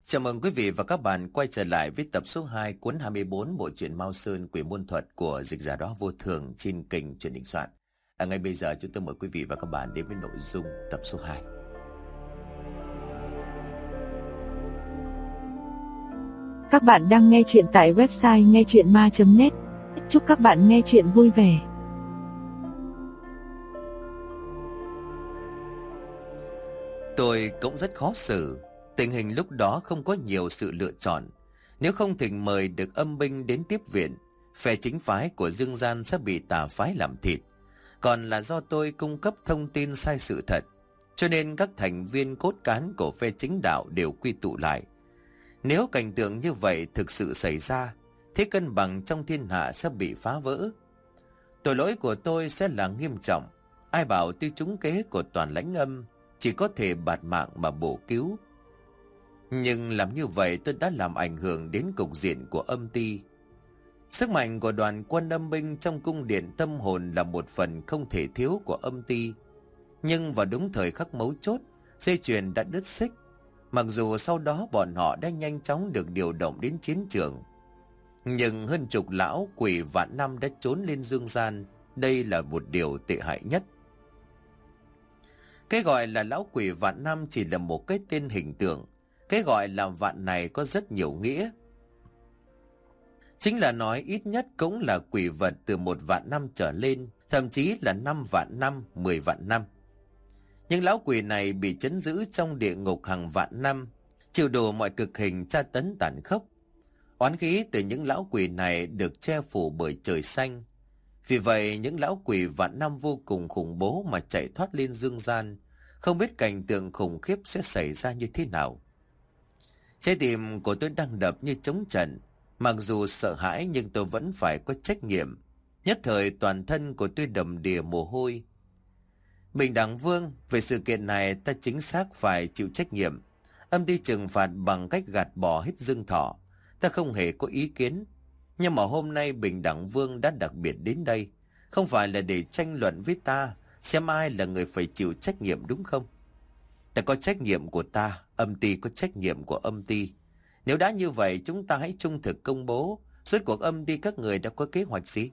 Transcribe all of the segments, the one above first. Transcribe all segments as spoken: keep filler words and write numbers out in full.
Chào mừng quý vị và các bạn quay trở lại với tập số hai cuốn hai mươi bốn bộ truyện Mao Sơn Quỷ Môn Thuật của dịch giả đó vô thường trên kênh Truyện Đình Soạn. À, ngay bây giờ chúng tôi mời quý vị và các bạn đến với nội dung tập số hai. Các bạn đang nghe chuyện tại website nghe chuyện ma chấm net. Chúc các bạn nghe chuyện vui vẻ. Tôi cũng rất khó xử. Tình hình lúc đó không có nhiều sự lựa chọn. Nếu không thỉnh mời được âm binh đến tiếp viện, phe chính phái của Dương Gian sẽ bị tà phái làm thịt. Còn là do tôi cung cấp thông tin sai sự thật, cho nên các thành viên cốt cán của phe chính đạo đều quy tụ lại. Nếu cảnh tượng như vậy thực sự xảy ra, thế cân bằng trong thiên hạ sẽ bị phá vỡ. Tội lỗi của tôi sẽ là nghiêm trọng. Ai bảo tôi trúng kế của Toàn Lãnh Âm, chỉ có thể bạt mạng mà bổ cứu. Nhưng làm như vậy tôi đã làm ảnh hưởng đến cục diện của âm ty. Sức mạnh của đoàn quân âm binh trong cung điện tâm hồn là một phần không thể thiếu của âm ty. Nhưng vào đúng thời khắc mấu chốt, dây chuyền đã đứt xích. Mặc dù sau đó bọn họ đã nhanh chóng được điều động đến chiến trường, nhưng hơn chục lão quỷ vạn năm đã trốn lên Dương Gian. Đây là một điều tệ hại nhất. Cái gọi là lão quỷ vạn năm chỉ là một cái tên hình tượng. Cái gọi là vạn này có rất nhiều nghĩa. Chính là nói ít nhất cũng là quỷ vật từ một vạn năm trở lên, thậm chí là năm vạn năm, mười vạn năm. Những lão quỷ này bị trấn giữ trong địa ngục hàng vạn năm, chịu đủ mọi cực hình tra tấn tàn khốc. Oán khí từ những lão quỷ này được che phủ bởi trời xanh. Vì vậy những lão quỷ vạn năm vô cùng khủng bố mà chạy thoát lên Dương Gian, không biết cảnh tượng khủng khiếp sẽ xảy ra như thế nào. Trái tim của tôi đang đập như trống trận. Mặc dù sợ hãi nhưng tôi vẫn phải có trách nhiệm. Nhất thời toàn thân của tôi đầm đìa mồ hôi. Bình Đẳng Vương, về sự kiện này ta chính xác phải chịu trách nhiệm. Âm ty trừng phạt bằng cách gạt bỏ hết Dương Thọ, ta không hề có ý kiến. Nhưng mà hôm nay Bình Đẳng Vương đã đặc biệt đến đây, không phải là để tranh luận với ta xem ai là người phải chịu trách nhiệm, đúng không? Ta có trách nhiệm của ta, âm ty có trách nhiệm của âm ty. Nếu đã như vậy, chúng ta hãy trung thực công bố rốt cuộc âm ty các người đã có kế hoạch gì.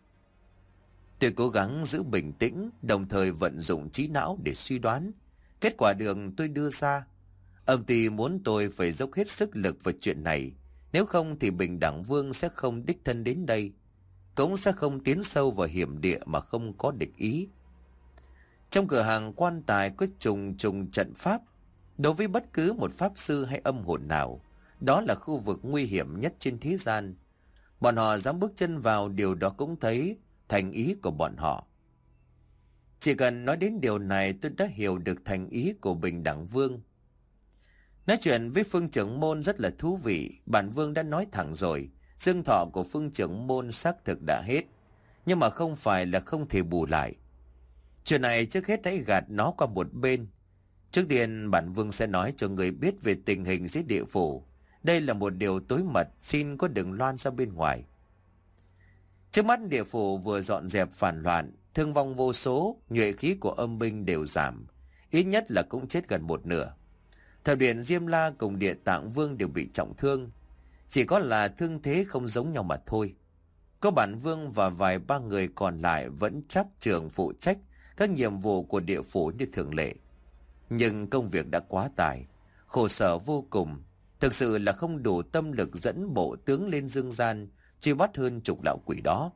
Tôi cố gắng giữ bình tĩnh, đồng thời vận dụng trí não để suy đoán. Kết quả đường tôi đưa ra, âm ty muốn tôi phải dốc hết sức lực vào chuyện này. Nếu không thì Bình Đẳng Vương sẽ không đích thân đến đây, cũng sẽ không tiến sâu vào hiểm địa mà không có địch ý. Trong cửa hàng quan tài có trùng trùng trận pháp. Đối với bất cứ một pháp sư hay âm hồn nào, đó là khu vực nguy hiểm nhất trên thế gian. Bọn họ dám bước chân vào, điều đó cũng thấy thành ý của bọn họ. Chỉ cần nói đến điều này tôi đã hiểu được thành ý của Bình Đẳng Vương. Nói chuyện với Phương trưởng môn rất là thú vị. Bản Vương đã nói thẳng rồi, dương thọ của Phương trưởng môn xác thực đã hết, nhưng mà không phải là không thể bù lại. Chuyện này trước hết hãy gạt nó qua một bên. Trước tiên bản Vương sẽ nói cho người biết về tình hình dưới địa phủ. Đây là một điều tối mật, xin có đừng loan ra bên ngoài. Trước mắt địa phủ vừa dọn dẹp phản loạn, thương vong vô số, nhuệ khí của âm binh đều giảm, ít nhất là cũng chết gần một nửa. Thập điện Diêm La cùng Địa Tạng Vương đều bị trọng thương, chỉ có là thương thế không giống nhau mà thôi. Có bản Vương và vài ba người còn lại vẫn chấp trường phụ trách các nhiệm vụ của địa phủ như thường lệ. Nhưng công việc đã quá tải, khổ sở vô cùng, thực sự là không đủ tâm lực dẫn bộ tướng lên Dương Gian truy bắt hơn chục lão quỷ đó.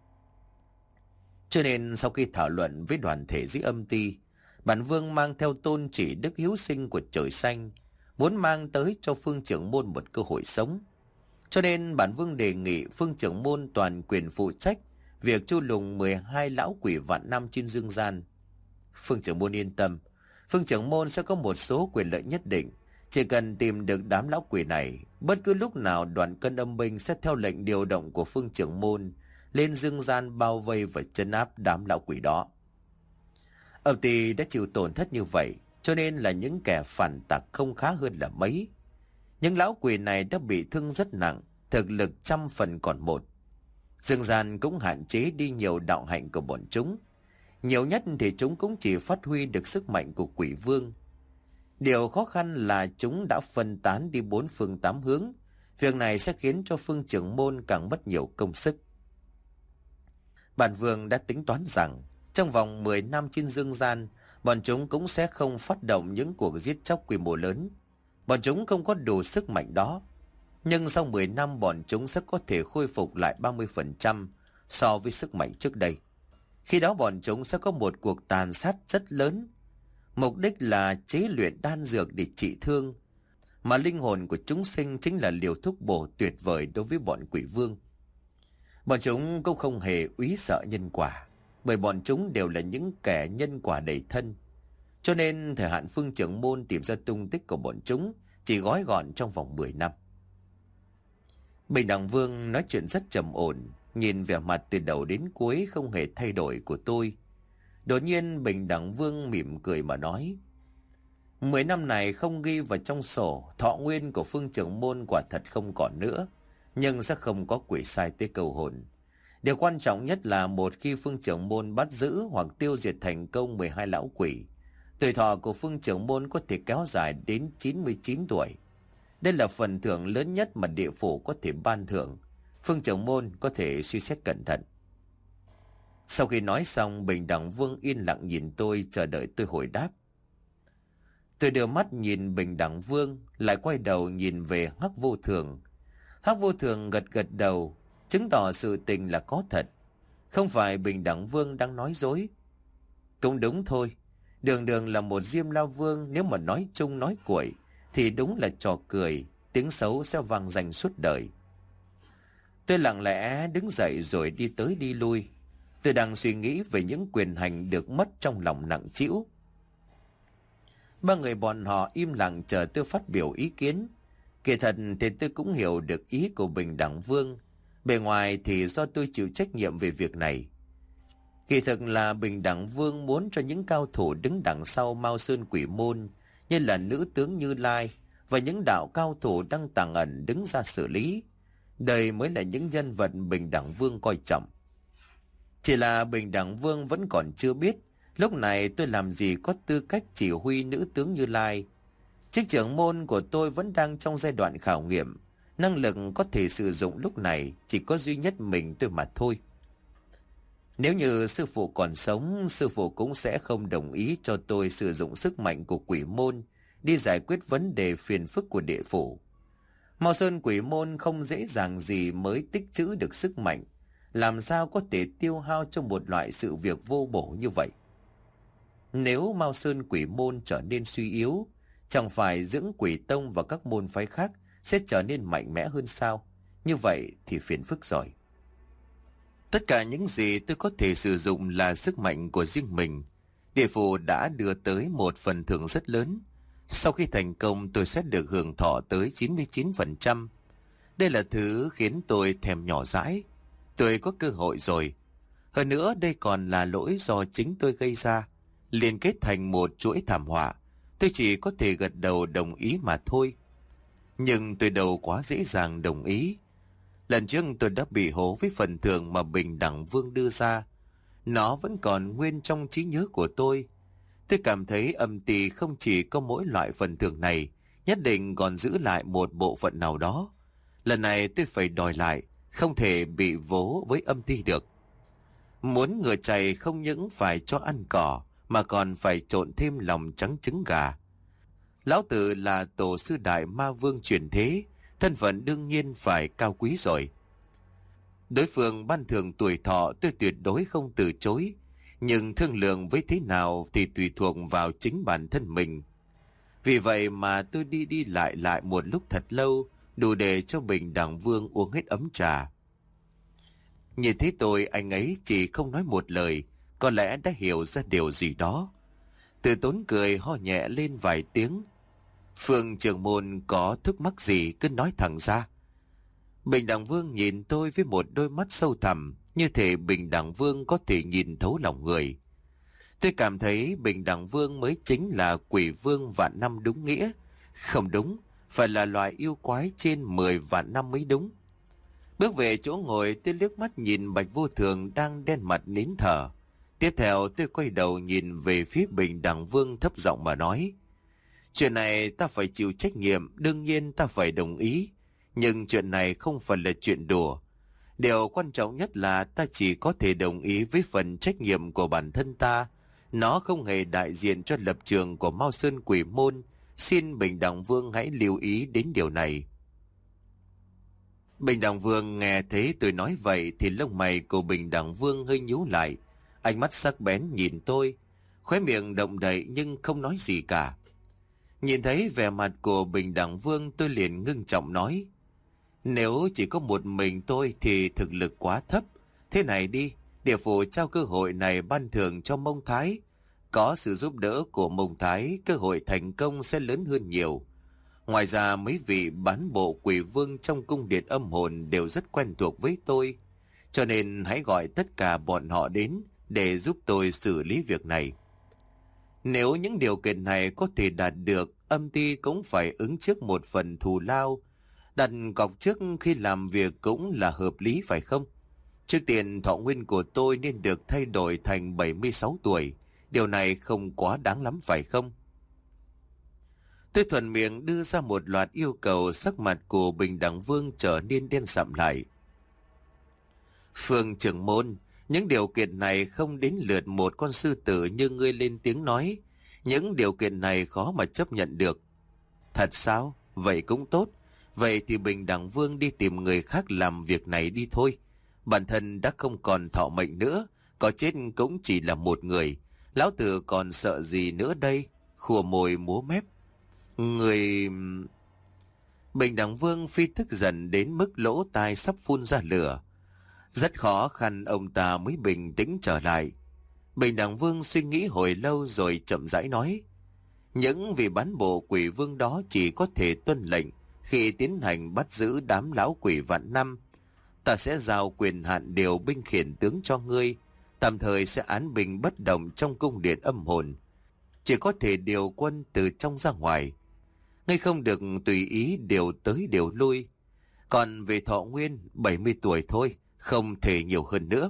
Cho nên sau khi thảo luận với đoàn thể dưới âm ty, bản Vương mang theo tôn chỉ đức hiếu sinh của trời xanh, muốn mang tới cho Phương trưởng môn một cơ hội sống. Cho nên bản Vương đề nghị Phương trưởng môn toàn quyền phụ trách việc tru lùng mười hai lão quỷ vạn năm trên Dương Gian. Phương trưởng môn yên tâm, Phương trưởng môn sẽ có một số quyền lợi nhất định. Chỉ cần tìm được đám lão quỷ này, bất cứ lúc nào đoàn cân âm binh sẽ theo lệnh điều động của Phương trưởng môn lên Dương Gian bao vây và trấn áp đám lão quỷ đó. Âm ty đã chịu tổn thất như vậy, cho nên là những kẻ phản tặc không khá hơn là mấy. Những lão quỷ này đã bị thương rất nặng, thực lực trăm phần còn một. Dương Gian cũng hạn chế đi nhiều đạo hạnh của bọn chúng. Nhiều nhất thì chúng cũng chỉ phát huy được sức mạnh của quỷ vương. Điều khó khăn là chúng đã phân tán đi bốn phương tám hướng. Việc này sẽ khiến cho Phương trưởng môn càng mất nhiều công sức. Bản vương đã tính toán rằng trong vòng mười năm trên dương gian, bọn chúng cũng sẽ không phát động những cuộc giết chóc quy mô lớn. Bọn chúng không có đủ sức mạnh đó. Nhưng sau mười năm bọn chúng sẽ có thể khôi phục lại ba mươi phần trăm so với sức mạnh trước đây. Khi đó bọn chúng sẽ có một cuộc tàn sát rất lớn. Mục đích là chế luyện đan dược để trị thương. Mà linh hồn của chúng sinh chính là liều thuốc bổ tuyệt vời đối với bọn quỷ vương. Bọn chúng cũng không hề úy sợ nhân quả, bởi bọn chúng đều là những kẻ nhân quả đầy thân. Cho nên thời hạn Phương trưởng môn tìm ra tung tích của bọn chúng chỉ gói gọn trong vòng mười năm. Bình Đẳng Vương nói chuyện rất trầm ổn, nhìn vẻ mặt từ đầu đến cuối không hề thay đổi của tôi. Đột nhiên Bình Đẳng Vương mỉm cười mà nói: Mười năm này không ghi vào trong sổ, thọ nguyên của Phương trưởng môn quả thật không còn nữa, nhưng sẽ không có quỷ sai tới cầu hồn. Điều quan trọng nhất là một khi Phương trưởng môn bắt giữ hoặc tiêu diệt thành công mười hai lão quỷ, tuổi thọ của Phương trưởng môn có thể kéo dài đến chín mươi chín tuổi. Đây là phần thưởng lớn nhất mà địa phủ có thể ban thưởng. Phương trưởng môn có thể suy xét cẩn thận. Sau khi nói xong, Bình Đẳng Vương yên lặng nhìn tôi, chờ đợi tôi hồi đáp. Tôi đưa mắt nhìn Bình Đẳng Vương, lại quay đầu nhìn về Hắc Vô Thường. Hắc Vô Thường gật gật đầu, chứng tỏ sự tình là có thật. Không phải Bình Đẳng Vương đang nói dối. Cũng đúng thôi, đường đường là một Diêm La Vương, nếu mà nói chung nói cuội thì đúng là trò cười, tiếng xấu sẽ vang danh suốt đời. Tôi lặng lẽ đứng dậy rồi đi tới đi lui. Tôi đang suy nghĩ về những quyền hành được mất trong lòng nặng trĩu. Ba người bọn họ im lặng chờ tôi phát biểu ý kiến. Kỳ thật thì tôi cũng hiểu được ý của Bình Đẳng Vương. Bề ngoài thì do tôi chịu trách nhiệm về việc này. Kỳ thực là Bình Đẳng Vương muốn cho những cao thủ đứng đằng sau Mao Sơn Quỷ Môn, như là nữ tướng Như Lai và những đạo cao thủ đang tàng ẩn đứng ra xử lý. Đây mới là những nhân vật Bình Đẳng Vương coi trọng. Chỉ là Bình Đẳng Vương vẫn còn chưa biết lúc này tôi làm gì có tư cách chỉ huy nữ tướng Như Lai. Chức trưởng môn của tôi vẫn đang trong giai đoạn khảo nghiệm. Năng lực có thể sử dụng lúc này chỉ có duy nhất mình tôi mà thôi. Nếu như sư phụ còn sống, sư phụ cũng sẽ không đồng ý cho tôi sử dụng sức mạnh của quỷ môn đi giải quyết vấn đề phiền phức của địa phủ. Mao Sơn Quỷ Môn không dễ dàng gì mới tích trữ được sức mạnh, làm sao có thể tiêu hao cho một loại sự việc vô bổ như vậy. Nếu Mao Sơn Quỷ Môn trở nên suy yếu, chẳng phải Dưỡng Quỷ Tông và các môn phái khác sẽ trở nên mạnh mẽ hơn sao? Như vậy thì phiền phức rồi. Tất cả những gì tôi có thể sử dụng là sức mạnh của riêng mình. Địa phủ đã đưa tới một phần thưởng rất lớn. Sau khi thành công tôi sẽ được hưởng thọ tới chín mươi chín phần trăm. Đây là thứ khiến tôi thèm nhỏ dãi. Tôi có cơ hội rồi. Hơn nữa đây còn là lỗi do chính tôi gây ra, liên kết thành một chuỗi thảm họa. Tôi chỉ có thể gật đầu đồng ý mà thôi. Nhưng tôi đâu quá dễ dàng đồng ý. Lần trước tôi đã bị hố với phần thưởng mà Bình Đẳng Vương đưa ra. Nó vẫn còn nguyên trong trí nhớ của tôi. Tôi cảm thấy âm ty không chỉ có mỗi loại phần thưởng này, nhất định còn giữ lại một bộ phận nào đó. Lần này tôi phải đòi lại, không thể bị vố với âm ty được. Muốn ngựa chạy không những phải cho ăn cỏ, mà còn phải trộn thêm lòng trắng trứng gà. Lão Tử là tổ sư đại ma vương truyền thế, thân phận đương nhiên phải cao quý rồi. Đối phương ban thưởng tuổi thọ tôi tuyệt đối không từ chối, nhưng thương lượng với thế nào thì tùy thuộc vào chính bản thân mình. Vì vậy mà tôi đi đi lại lại một lúc thật lâu, đủ để cho Bình Đẳng Vương uống hết ấm trà. Nhìn thấy tôi, anh ấy chỉ không nói một lời, có lẽ đã hiểu ra điều gì đó. Từ Tốn cười ho nhẹ lên vài tiếng. Phương trưởng môn có thắc mắc gì cứ nói thẳng ra. Bình Đẳng Vương nhìn tôi với một đôi mắt sâu thẳm, như thể Bình Đẳng Vương có thể nhìn thấu lòng người. Tôi cảm thấy Bình Đẳng Vương mới chính là quỷ vương vạn năm đúng nghĩa. Không đúng, phải là loại yêu quái trên mười vạn năm mới đúng. Bước về chỗ ngồi, tôi liếc mắt nhìn Bạch Vô Thường đang đen mặt nín thở. Tiếp theo tôi quay đầu nhìn về phía Bình Đẳng Vương thấp giọng mà nói: Chuyện này ta phải chịu trách nhiệm, đương nhiên ta phải đồng ý. Nhưng chuyện này không phải là chuyện đùa. Điều quan trọng nhất là ta chỉ có thể đồng ý với phần trách nhiệm của bản thân ta. Nó không hề đại diện cho lập trường của Mao Sơn Quỷ Môn. Xin Bình Đẳng Vương hãy lưu ý đến điều này. Bình Đẳng Vương nghe thấy tôi nói vậy thì lông mày của Bình Đẳng Vương hơi nhíu lại. Ánh mắt sắc bén nhìn tôi, khóe miệng động đậy nhưng không nói gì cả. Nhìn thấy vẻ mặt của Bình Đẳng Vương, tôi liền ngưng trọng nói: nếu chỉ có một mình tôi thì thực lực quá thấp. Thế này đi, địa phủ trao cơ hội này ban thưởng cho Mông Thái. Có sự giúp đỡ của Mông Thái, cơ hội thành công sẽ lớn hơn nhiều. Ngoài ra mấy vị bán bộ quỷ vương trong cung điện âm hồn đều rất quen thuộc với tôi. Cho nên hãy gọi tất cả bọn họ đến để giúp tôi xử lý việc này. Nếu những điều kiện này có thể đạt được, âm ty cũng phải ứng trước một phần thù lao. Đặt cọc trước khi làm việc cũng là hợp lý phải không? Trước tiên thọ nguyên của tôi nên được thay đổi thành bảy mươi sáu tuổi. Điều này không quá đáng lắm phải không? Tôi thuận miệng đưa ra một loạt yêu cầu, sắc mặt của Bình Đẳng Vương trở nên đen sạm lại. Phương trưởng môn, những điều kiện này không đến lượt một con sư tử như ngươi lên tiếng nói. Những điều kiện này khó mà chấp nhận được. Thật sao? Vậy cũng tốt. Vậy thì Bình Đẳng Vương đi tìm người khác làm việc này đi thôi. Bản thân đã không còn thọ mệnh nữa, có chết cũng chỉ là một người. Lão tử còn sợ gì nữa đây? Khua môi múa mép. Người... Bình Đẳng Vương phi tức giận đến mức lỗ tai sắp phun ra lửa. Rất khó khăn ông ta mới bình tĩnh trở lại. Bình Đẳng Vương suy nghĩ hồi lâu rồi chậm rãi nói: những vị bán bộ quỷ vương đó chỉ có thể tuân lệnh khi tiến hành bắt giữ đám lão quỷ vạn năm. Ta sẽ giao quyền hạn điều binh khiển tướng cho ngươi, tạm thời sẽ án binh bất động trong cung điện âm hồn, chỉ có thể điều quân từ trong ra ngoài. Ngươi không được tùy ý điều tới điều lui. Còn về thọ nguyên, bảy mươi tuổi thôi, không thể nhiều hơn nữa.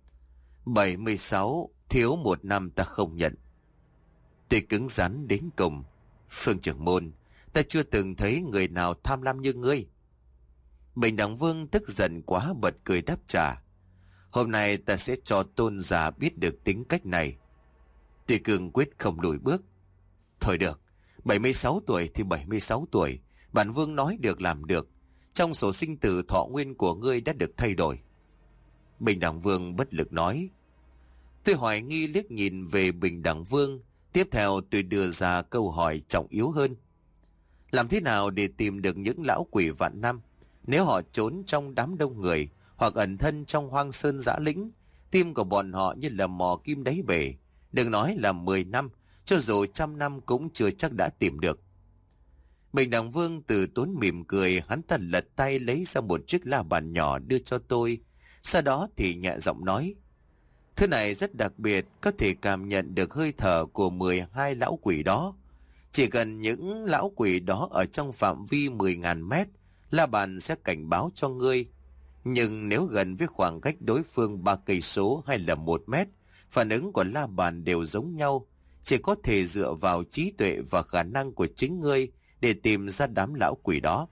bảy mươi sáu, thiếu một năm ta không nhận. Tôi cứng rắn đến cùng. Phương trưởng môn, ta chưa từng thấy người nào tham lam như ngươi. Bình Đẳng Vương tức giận quá bật cười đáp trả: hôm nay ta sẽ cho tôn giả biết được tính cách này. Tôi cương quyết không lùi bước. Thôi được, bảy mươi sáu tuổi thì bảy mươi sáu tuổi, bản vương nói được làm được. Trong sổ sinh tử thọ nguyên của ngươi đã được thay đổi. Bình Đẳng Vương bất lực nói. Tôi hoài nghi liếc nhìn về Bình Đẳng Vương. Tiếp theo tôi đưa ra câu hỏi trọng yếu hơn. Làm thế nào để tìm được những lão quỷ vạn năm? Nếu họ trốn trong đám đông người hoặc ẩn thân trong hoang sơn dã lĩnh, tim của bọn họ như là mò kim đáy bể. Đừng nói là mười năm, cho dù trăm năm cũng chưa chắc đã tìm được. Bình Đẳng Vương từ tốn mỉm cười, hắn ta lật tay lấy ra một chiếc la bàn nhỏ đưa cho tôi. Sau đó thì nhẹ giọng nói: thứ này rất đặc biệt, có thể cảm nhận được hơi thở của mười hai lão quỷ đó. Chỉ cần những lão quỷ đó ở trong phạm vi mười nghìn mét, la bàn sẽ cảnh báo cho ngươi. Nhưng nếu gần với khoảng cách đối phương ba cây số hay là một mét, phản ứng của la bàn đều giống nhau. Chỉ có thể dựa vào trí tuệ và khả năng của chính ngươi để tìm ra đám lão quỷ đó.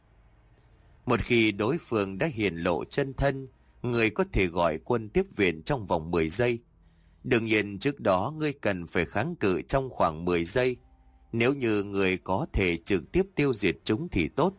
Một khi đối phương đã hiển lộ chân thân, người có thể gọi quân tiếp viện trong vòng mười giây. Đương nhiên trước đó ngươi cần phải kháng cự trong khoảng mười giây. Nếu như người có thể trực tiếp tiêu diệt chúng thì tốt.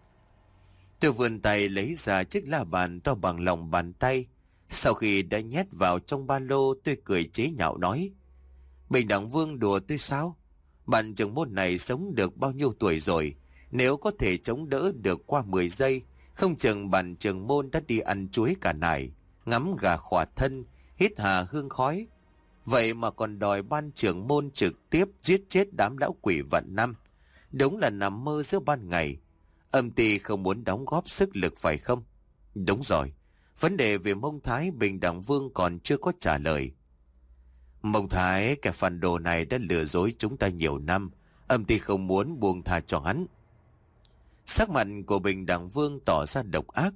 Tôi vươn tay lấy ra chiếc la bàn to bằng lòng bàn tay. Sau khi đã nhét vào trong ba lô, tôi cười chế nhạo nói: Bình Đẳng Vương đùa tôi sao? Bạn trưởng môn này sống được bao nhiêu tuổi rồi? Nếu có thể chống đỡ được qua mười giây, không chừng bạn trưởng môn đã đi ăn chuối cả nải, ngắm gà khỏa thân, hít hà hương khói. Vậy mà còn đòi ban trưởng môn trực tiếp giết chết đám lão quỷ vạn năm. Đúng là nằm mơ giữa ban ngày. Âm ty không muốn đóng góp sức lực phải không? Đúng rồi, vấn đề về Mông Thái Bình Đẳng Vương còn chưa có trả lời. Mông Thái, kẻ phản đồ này đã lừa dối chúng ta nhiều năm. Âm ty không muốn buông tha cho hắn. Sắc mặt của Bình Đẳng Vương tỏ ra độc ác.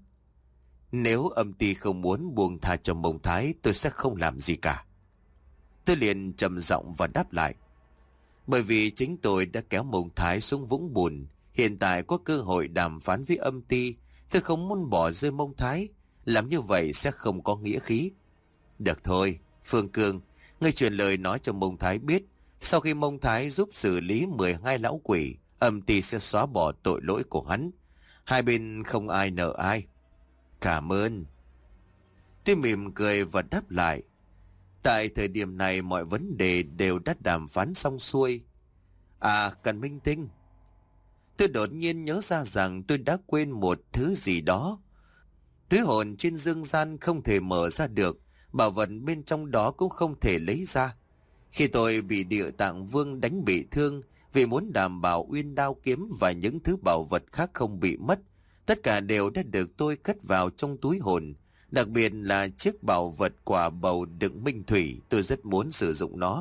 Nếu âm ty không muốn buông tha cho Mông Thái, tôi sẽ không làm gì cả. Tôi liền trầm giọng và đáp lại: Bởi vì chính tôi đã kéo Mông Thái xuống vũng bùn, hiện tại có cơ hội đàm phán với âm ty, tôi không muốn bỏ rơi Mông Thái, làm như vậy sẽ không có nghĩa khí. Được thôi, Phương Cương, ngươi truyền lời nói cho Mông Thái biết, sau khi Mông Thái giúp xử lý mười hai lão quỷ, âm ty sẽ xóa bỏ tội lỗi của hắn. Hai bên không ai nợ ai. Cảm ơn. Tôi mỉm cười và đáp lại. Tại thời điểm này mọi vấn đề đều đã đàm phán xong xuôi. À, cần minh tinh. Tôi đột nhiên nhớ ra rằng tôi đã quên một thứ gì đó. Túi hồn trên dương gian không thể mở ra được, bảo vật bên trong đó cũng không thể lấy ra. Khi tôi bị Địa Tạng Vương đánh bị thương, vì muốn đảm bảo uyên đao kiếm và những thứ bảo vật khác không bị mất, tất cả đều đã được tôi cất vào trong túi hồn. Đặc biệt là chiếc bảo vật quả bầu đựng minh thủy, tôi rất muốn sử dụng nó.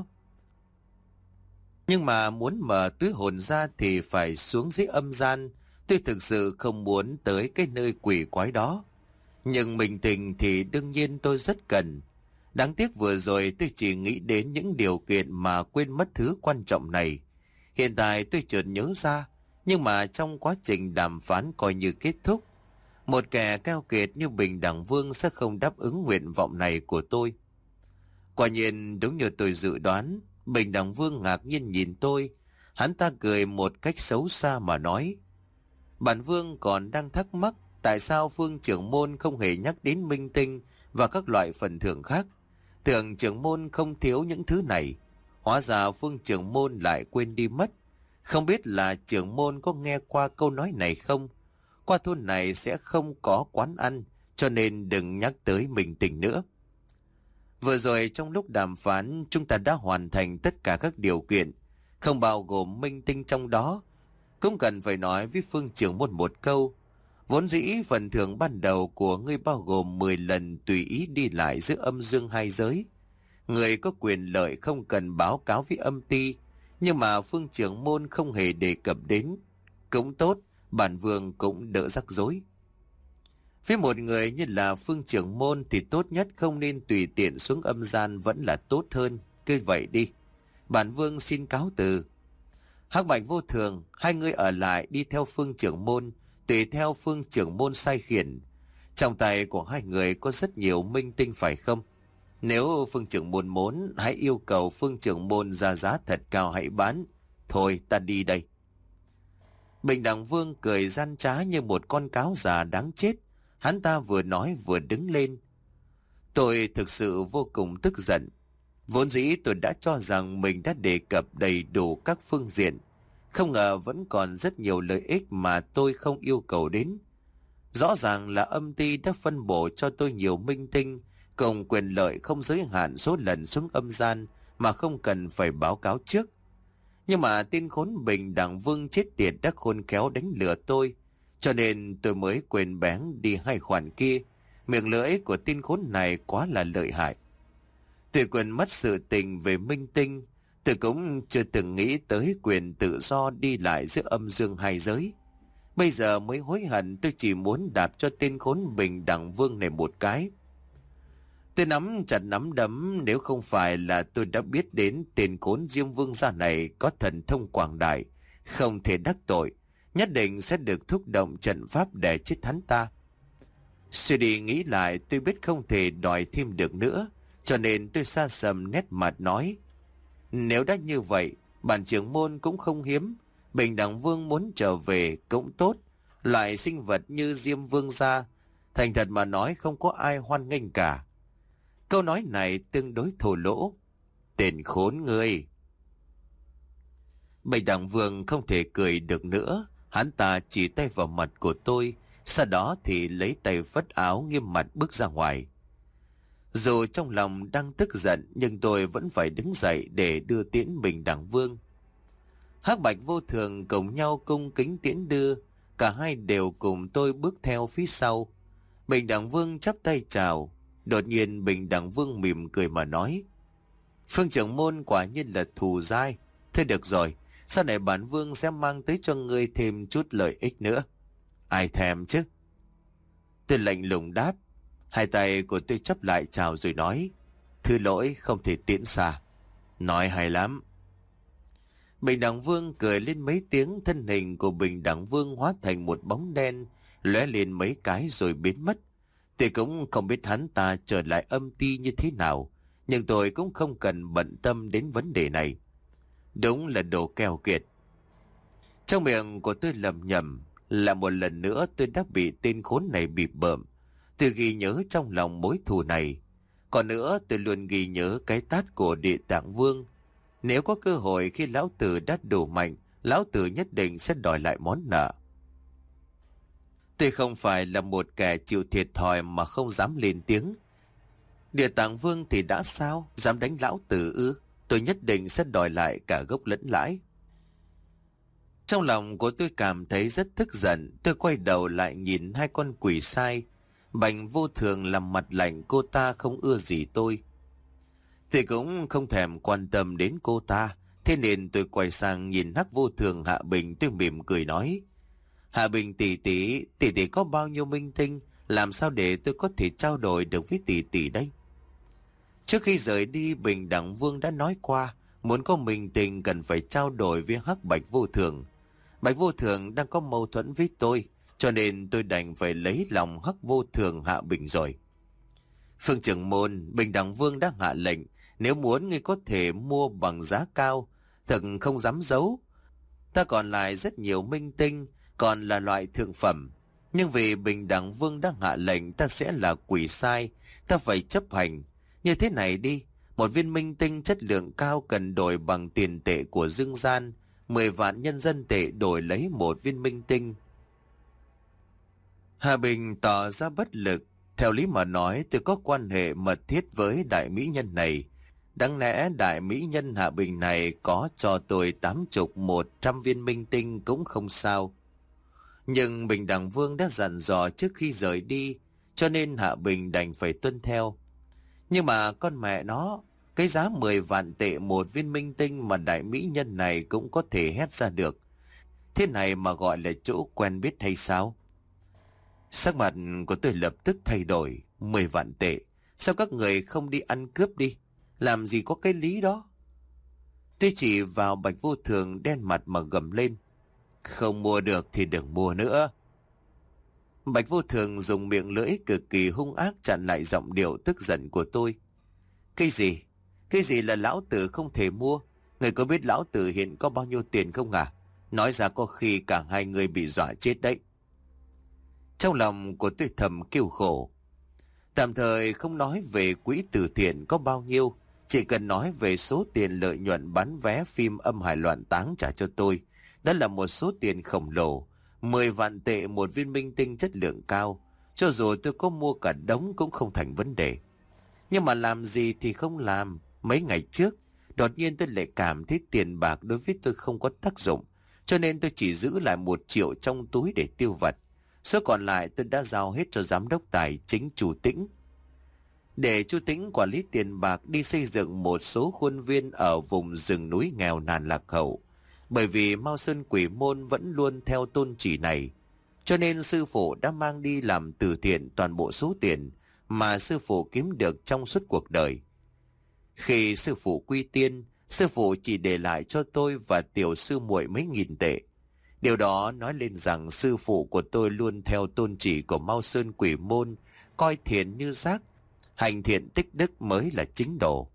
Nhưng mà muốn mở túi hồn ra thì phải xuống dưới âm gian. Tôi thực sự không muốn tới cái nơi quỷ quái đó. Nhưng mình tình thì đương nhiên tôi rất cần. Đáng tiếc vừa rồi tôi chỉ nghĩ đến những điều kiện mà quên mất thứ quan trọng này. Hiện tại tôi chợt nhớ ra, nhưng mà trong quá trình đàm phán coi như kết thúc, một kẻ keo kiệt như Bình Đẳng Vương sẽ không đáp ứng nguyện vọng này của tôi. Quả nhiên đúng như tôi dự đoán, Bình Đẳng Vương ngạc nhiên nhìn tôi. Hắn ta cười một cách xấu xa mà nói: Bản Vương còn đang thắc mắc tại sao Phương trưởng môn không hề nhắc đến minh tinh và các loại phần thưởng khác. Tưởng trưởng môn không thiếu những thứ này. Hóa ra Phương trưởng môn lại quên đi mất. Không biết là trưởng môn có nghe qua câu nói này không? Qua thôn này sẽ không có quán ăn, cho nên đừng nhắc tới minh tinh nữa. Vừa rồi trong lúc đàm phán, chúng ta đã hoàn thành tất cả các điều kiện, không bao gồm minh tinh trong đó. Cũng cần phải nói với Phương trưởng môn một câu. Vốn dĩ phần thưởng ban đầu của ngươi bao gồm mười lần tùy ý đi lại giữa âm dương hai giới. Người có quyền lợi không cần báo cáo với âm ty, nhưng mà Phương trưởng môn không hề đề cập đến. Cũng tốt, bản vương cũng đỡ rắc rối. Với một người như là Phương trưởng môn thì tốt nhất không nên tùy tiện xuống âm gian vẫn là tốt hơn. Cứ vậy đi. Bản vương xin cáo từ. Hắc Bạch Vô Thường, hai người ở lại đi theo Phương trưởng môn, tùy theo Phương trưởng môn sai khiển. Trong tay của hai người có rất nhiều minh tinh phải không? Nếu Phương trưởng môn muốn, hãy yêu cầu Phương trưởng môn ra giá thật cao hãy bán. Thôi ta đi đây. Bình Đẳng Vương cười gian trá như một con cáo già đáng chết. Hắn ta vừa nói vừa đứng lên. Tôi thực sự vô cùng tức giận. Vốn dĩ tôi đã cho rằng mình đã đề cập đầy đủ các phương diện. Không ngờ vẫn còn rất nhiều lợi ích mà tôi không yêu cầu đến. Rõ ràng là âm ty đã phân bổ cho tôi nhiều minh tinh, cùng quyền lợi không giới hạn số lần xuống âm gian mà không cần phải báo cáo trước. Nhưng mà tên khốn Bình Đẳng Vương chết tiệt đã khôn khéo đánh lừa tôi, cho nên tôi mới quên bén đi hai khoản kia. Miệng lưỡi của tên khốn này quá là lợi hại. Tôi quên mất sự tình về minh tinh. Tôi cũng chưa từng nghĩ tới quyền tự do đi lại giữa âm dương hai giới. Bây giờ mới hối hận, tôi chỉ muốn đạp cho tên khốn Bình Đẳng Vương này một cái. Tôi nắm chặt nắm đấm, nếu không phải là tôi đã biết đến tên khốn Diêm Vương gia này có thần thông quảng đại, không thể đắc tội, nhất định sẽ được thúc động trận pháp để chết hắn ta. Suy đi nghĩ lại, tôi biết không thể đòi thêm được nữa, cho nên tôi xa sầm nét mặt nói: Nếu đã như vậy, bản trưởng môn cũng không hiếm. Bình Đẳng Vương muốn trở về cũng tốt. Loại sinh vật như Diêm Vương gia, thành thật mà nói không có ai hoan nghênh cả. Câu nói này tương đối thô lỗ. Tên khốn ngươi. Bình Đẳng Vương không thể cười được nữa. Hắn ta chỉ tay vào mặt của tôi, sau đó thì lấy tay phất áo nghiêm mặt bước ra ngoài. Dù trong lòng đang tức giận, nhưng tôi vẫn phải đứng dậy để đưa tiễn Bình Đẳng Vương. Hắc Bạch Vô Thường cùng nhau cung kính tiễn đưa, cả hai đều cùng tôi bước theo phía sau. Bình Đẳng Vương chắp tay chào. Đột nhiên Bình Đẳng Vương mỉm cười mà nói: Phương trưởng môn quả nhiên là thù dai. Thôi được rồi, sau này bản vương sẽ mang tới cho ngươi thêm chút lợi ích nữa. Ai thèm chứ? Tôi lạnh lùng đáp. Hai tay của tôi chắp lại chào rồi nói: Thứ lỗi không thể tiễn xa. Nói hay lắm. Bình Đẳng Vương cười lên mấy tiếng, thân hình của Bình Đẳng Vương hóa thành một bóng đen, lóe lên mấy cái rồi biến mất. Tôi cũng không biết hắn ta trở lại âm ti như thế nào, nhưng tôi cũng không cần bận tâm đến vấn đề này. Đúng là đồ keo kiệt. Trong miệng của tôi lầm nhầm, là một lần nữa tôi đã bị tên khốn này bịp bợm. Tôi ghi nhớ trong lòng mối thù này. Còn nữa, tôi luôn ghi nhớ cái tát của Địa Tạng Vương. Nếu có cơ hội khi lão tử đã đủ mạnh, lão tử nhất định sẽ đòi lại món nợ. Tôi không phải là một kẻ chịu thiệt thòi mà không dám lên tiếng. Địa Tạng Vương thì đã sao, dám đánh lão tử ư? Tôi nhất định sẽ đòi lại cả gốc lẫn lãi. Trong lòng của tôi cảm thấy rất tức giận. Tôi quay đầu lại nhìn hai con quỷ sai. Bạch Vô Thường làm mặt lạnh, cô ta không ưa gì tôi. Thì cũng không thèm quan tâm đến cô ta. Thế nên tôi quay sang nhìn Hắc Vô Thường Hạ Bình, tôi mỉm cười nói: Hạ Bình tỷ tỷ, tỷ tỷ có bao nhiêu minh tinh, làm sao để tôi có thể trao đổi được với tỷ tỷ đây? Trước khi rời đi, Bình Đẳng Vương đã nói qua, muốn có minh tinh cần phải trao đổi với Hắc Bạch Vô Thường. Bạch Vô Thường đang có mâu thuẫn với tôi, cho nên tôi đành phải lấy lòng Hắc Vô Thường Hạ Bình rồi. Phương trưởng môn, Bình Đẳng Vương đã hạ lệnh, nếu muốn ngươi có thể mua bằng giá cao, thật không dám giấu. Ta còn lại rất nhiều minh tinh, còn là loại thượng phẩm. Nhưng vì Bình Đẳng Vương đã hạ lệnh, ta sẽ là quỷ sai, ta phải chấp hành. Như thế này đi, một viên minh tinh chất lượng cao cần đổi bằng tiền tệ của dương gian, mười vạn nhân dân tệ đổi lấy một viên minh tinh. Hà Bình tỏ ra bất lực. Theo lý mà nói, tôi có quan hệ mật thiết với đại mỹ nhân này. Đáng lẽ đại mỹ nhân Hạ Bình này có cho tôi tám chục một trăm viên minh tinh cũng không sao. Nhưng Bình Đẳng Vương đã dặn dò trước khi rời đi, cho nên Hạ Bình đành phải tuân theo. Nhưng mà con mẹ nó, cái giá mười vạn tệ một viên minh tinh mà đại mỹ nhân này cũng có thể hét ra được. Thế này mà gọi là chỗ quen biết hay sao? Sắc mặt của tôi lập tức thay đổi. Mười vạn tệ, sao các người không đi ăn cướp đi? Làm gì có cái lý đó? Tôi chỉ vào Bạch Vô Thường đen mặt mà gầm lên: Không mua được thì đừng mua nữa. Bạch Vô Thường dùng miệng lưỡi cực kỳ hung ác chặn lại giọng điệu tức giận của tôi. Cái gì? Cái gì là lão tử không thể mua? Người có biết lão tử hiện có bao nhiêu tiền không à? Nói ra có khi cả hai người bị dọa chết đấy. Trong lòng của tôi thầm kêu khổ. Tạm thời không nói về quỹ từ thiện có bao nhiêu, chỉ cần nói về số tiền lợi nhuận bán vé phim Âm Hải Loạn Táng trả cho tôi. Đó là một số tiền khổng lồ. Mười vạn tệ một viên minh tinh chất lượng cao. Cho dù tôi có mua cả đống cũng không thành vấn đề. Nhưng mà làm gì thì không làm. Mấy ngày trước, đột nhiên tôi lại cảm thấy tiền bạc đối với tôi không có tác dụng. Cho nên tôi chỉ giữ lại một triệu trong túi để tiêu vặt. Số còn lại tôi đã giao hết cho giám đốc tài chính Chu Tĩnh. Để Chu Tĩnh quản lý tiền bạc đi xây dựng một số khuôn viên ở vùng rừng núi nghèo nàn lạc hậu. Bởi vì Mao Sơn Quỷ Môn vẫn luôn theo tôn chỉ này. Cho nên sư phụ đã mang đi làm từ thiện toàn bộ số tiền mà sư phụ kiếm được trong suốt cuộc đời. Khi sư phụ quy tiên, sư phụ chỉ để lại cho tôi và tiểu sư muội mấy nghìn tệ. Điều đó nói lên rằng sư phụ của tôi luôn theo tôn chỉ của Mao Sơn Quỷ Môn, coi thiện như rác, hành thiện tích đức mới là chính đồ.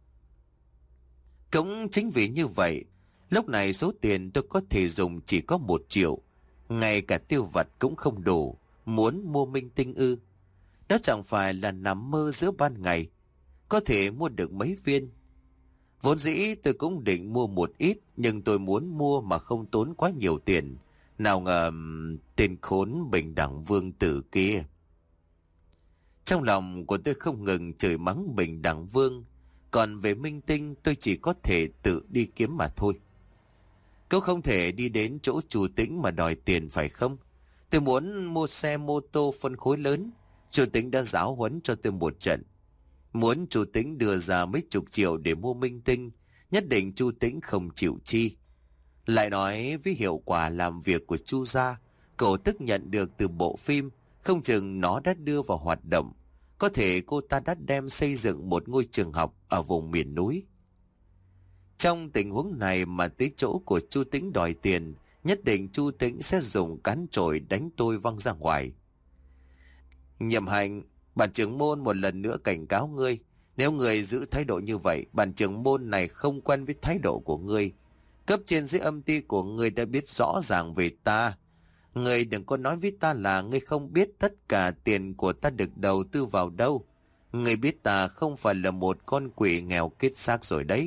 Cũng chính vì như vậy, lúc này số tiền tôi có thể dùng chỉ có một triệu, ngay cả tiêu vặt cũng không đủ, muốn mua minh tinh ư? Đó chẳng phải là nằm mơ giữa ban ngày, có thể mua được mấy viên. Vốn dĩ tôi cũng định mua một ít, nhưng tôi muốn mua mà không tốn quá nhiều tiền. Nào ngờ tên khốn Bình Đẳng Vương tử kia. Trong lòng của tôi không ngừng chửi mắng Bình Đẳng Vương. Còn về minh tinh tôi chỉ có thể tự đi kiếm mà thôi. Cậu không thể đi đến chỗ Chu Tĩnh mà đòi tiền phải không? Tôi muốn mua xe mô tô phân khối lớn. Chu Tĩnh đã giáo huấn cho tôi một trận. Muốn Chu Tĩnh đưa ra mấy chục triệu để mua minh tinh, nhất định Chu Tĩnh không chịu chi. Lại nói với hiệu quả làm việc của Chu gia, cổ tức nhận được từ bộ phim, không chừng nó đã đưa vào hoạt động. Có thể cô ta đã đem xây dựng một ngôi trường học ở vùng miền núi. Trong tình huống này mà tới chỗ của Chu Tĩnh đòi tiền, nhất định Chu Tĩnh sẽ dùng cán chổi đánh tôi văng ra ngoài. Nhậm Hành, bản trưởng môn một lần nữa cảnh cáo ngươi, nếu ngươi giữ thái độ như vậy, bản trưởng môn này không quen với thái độ của ngươi. Cấp trên dưới âm ty của ngươi đã biết rõ ràng về ta. Ngươi đừng có nói với ta là ngươi không biết tất cả tiền của ta được đầu tư vào đâu. Ngươi biết ta không phải là một con quỷ nghèo kết xác rồi đấy.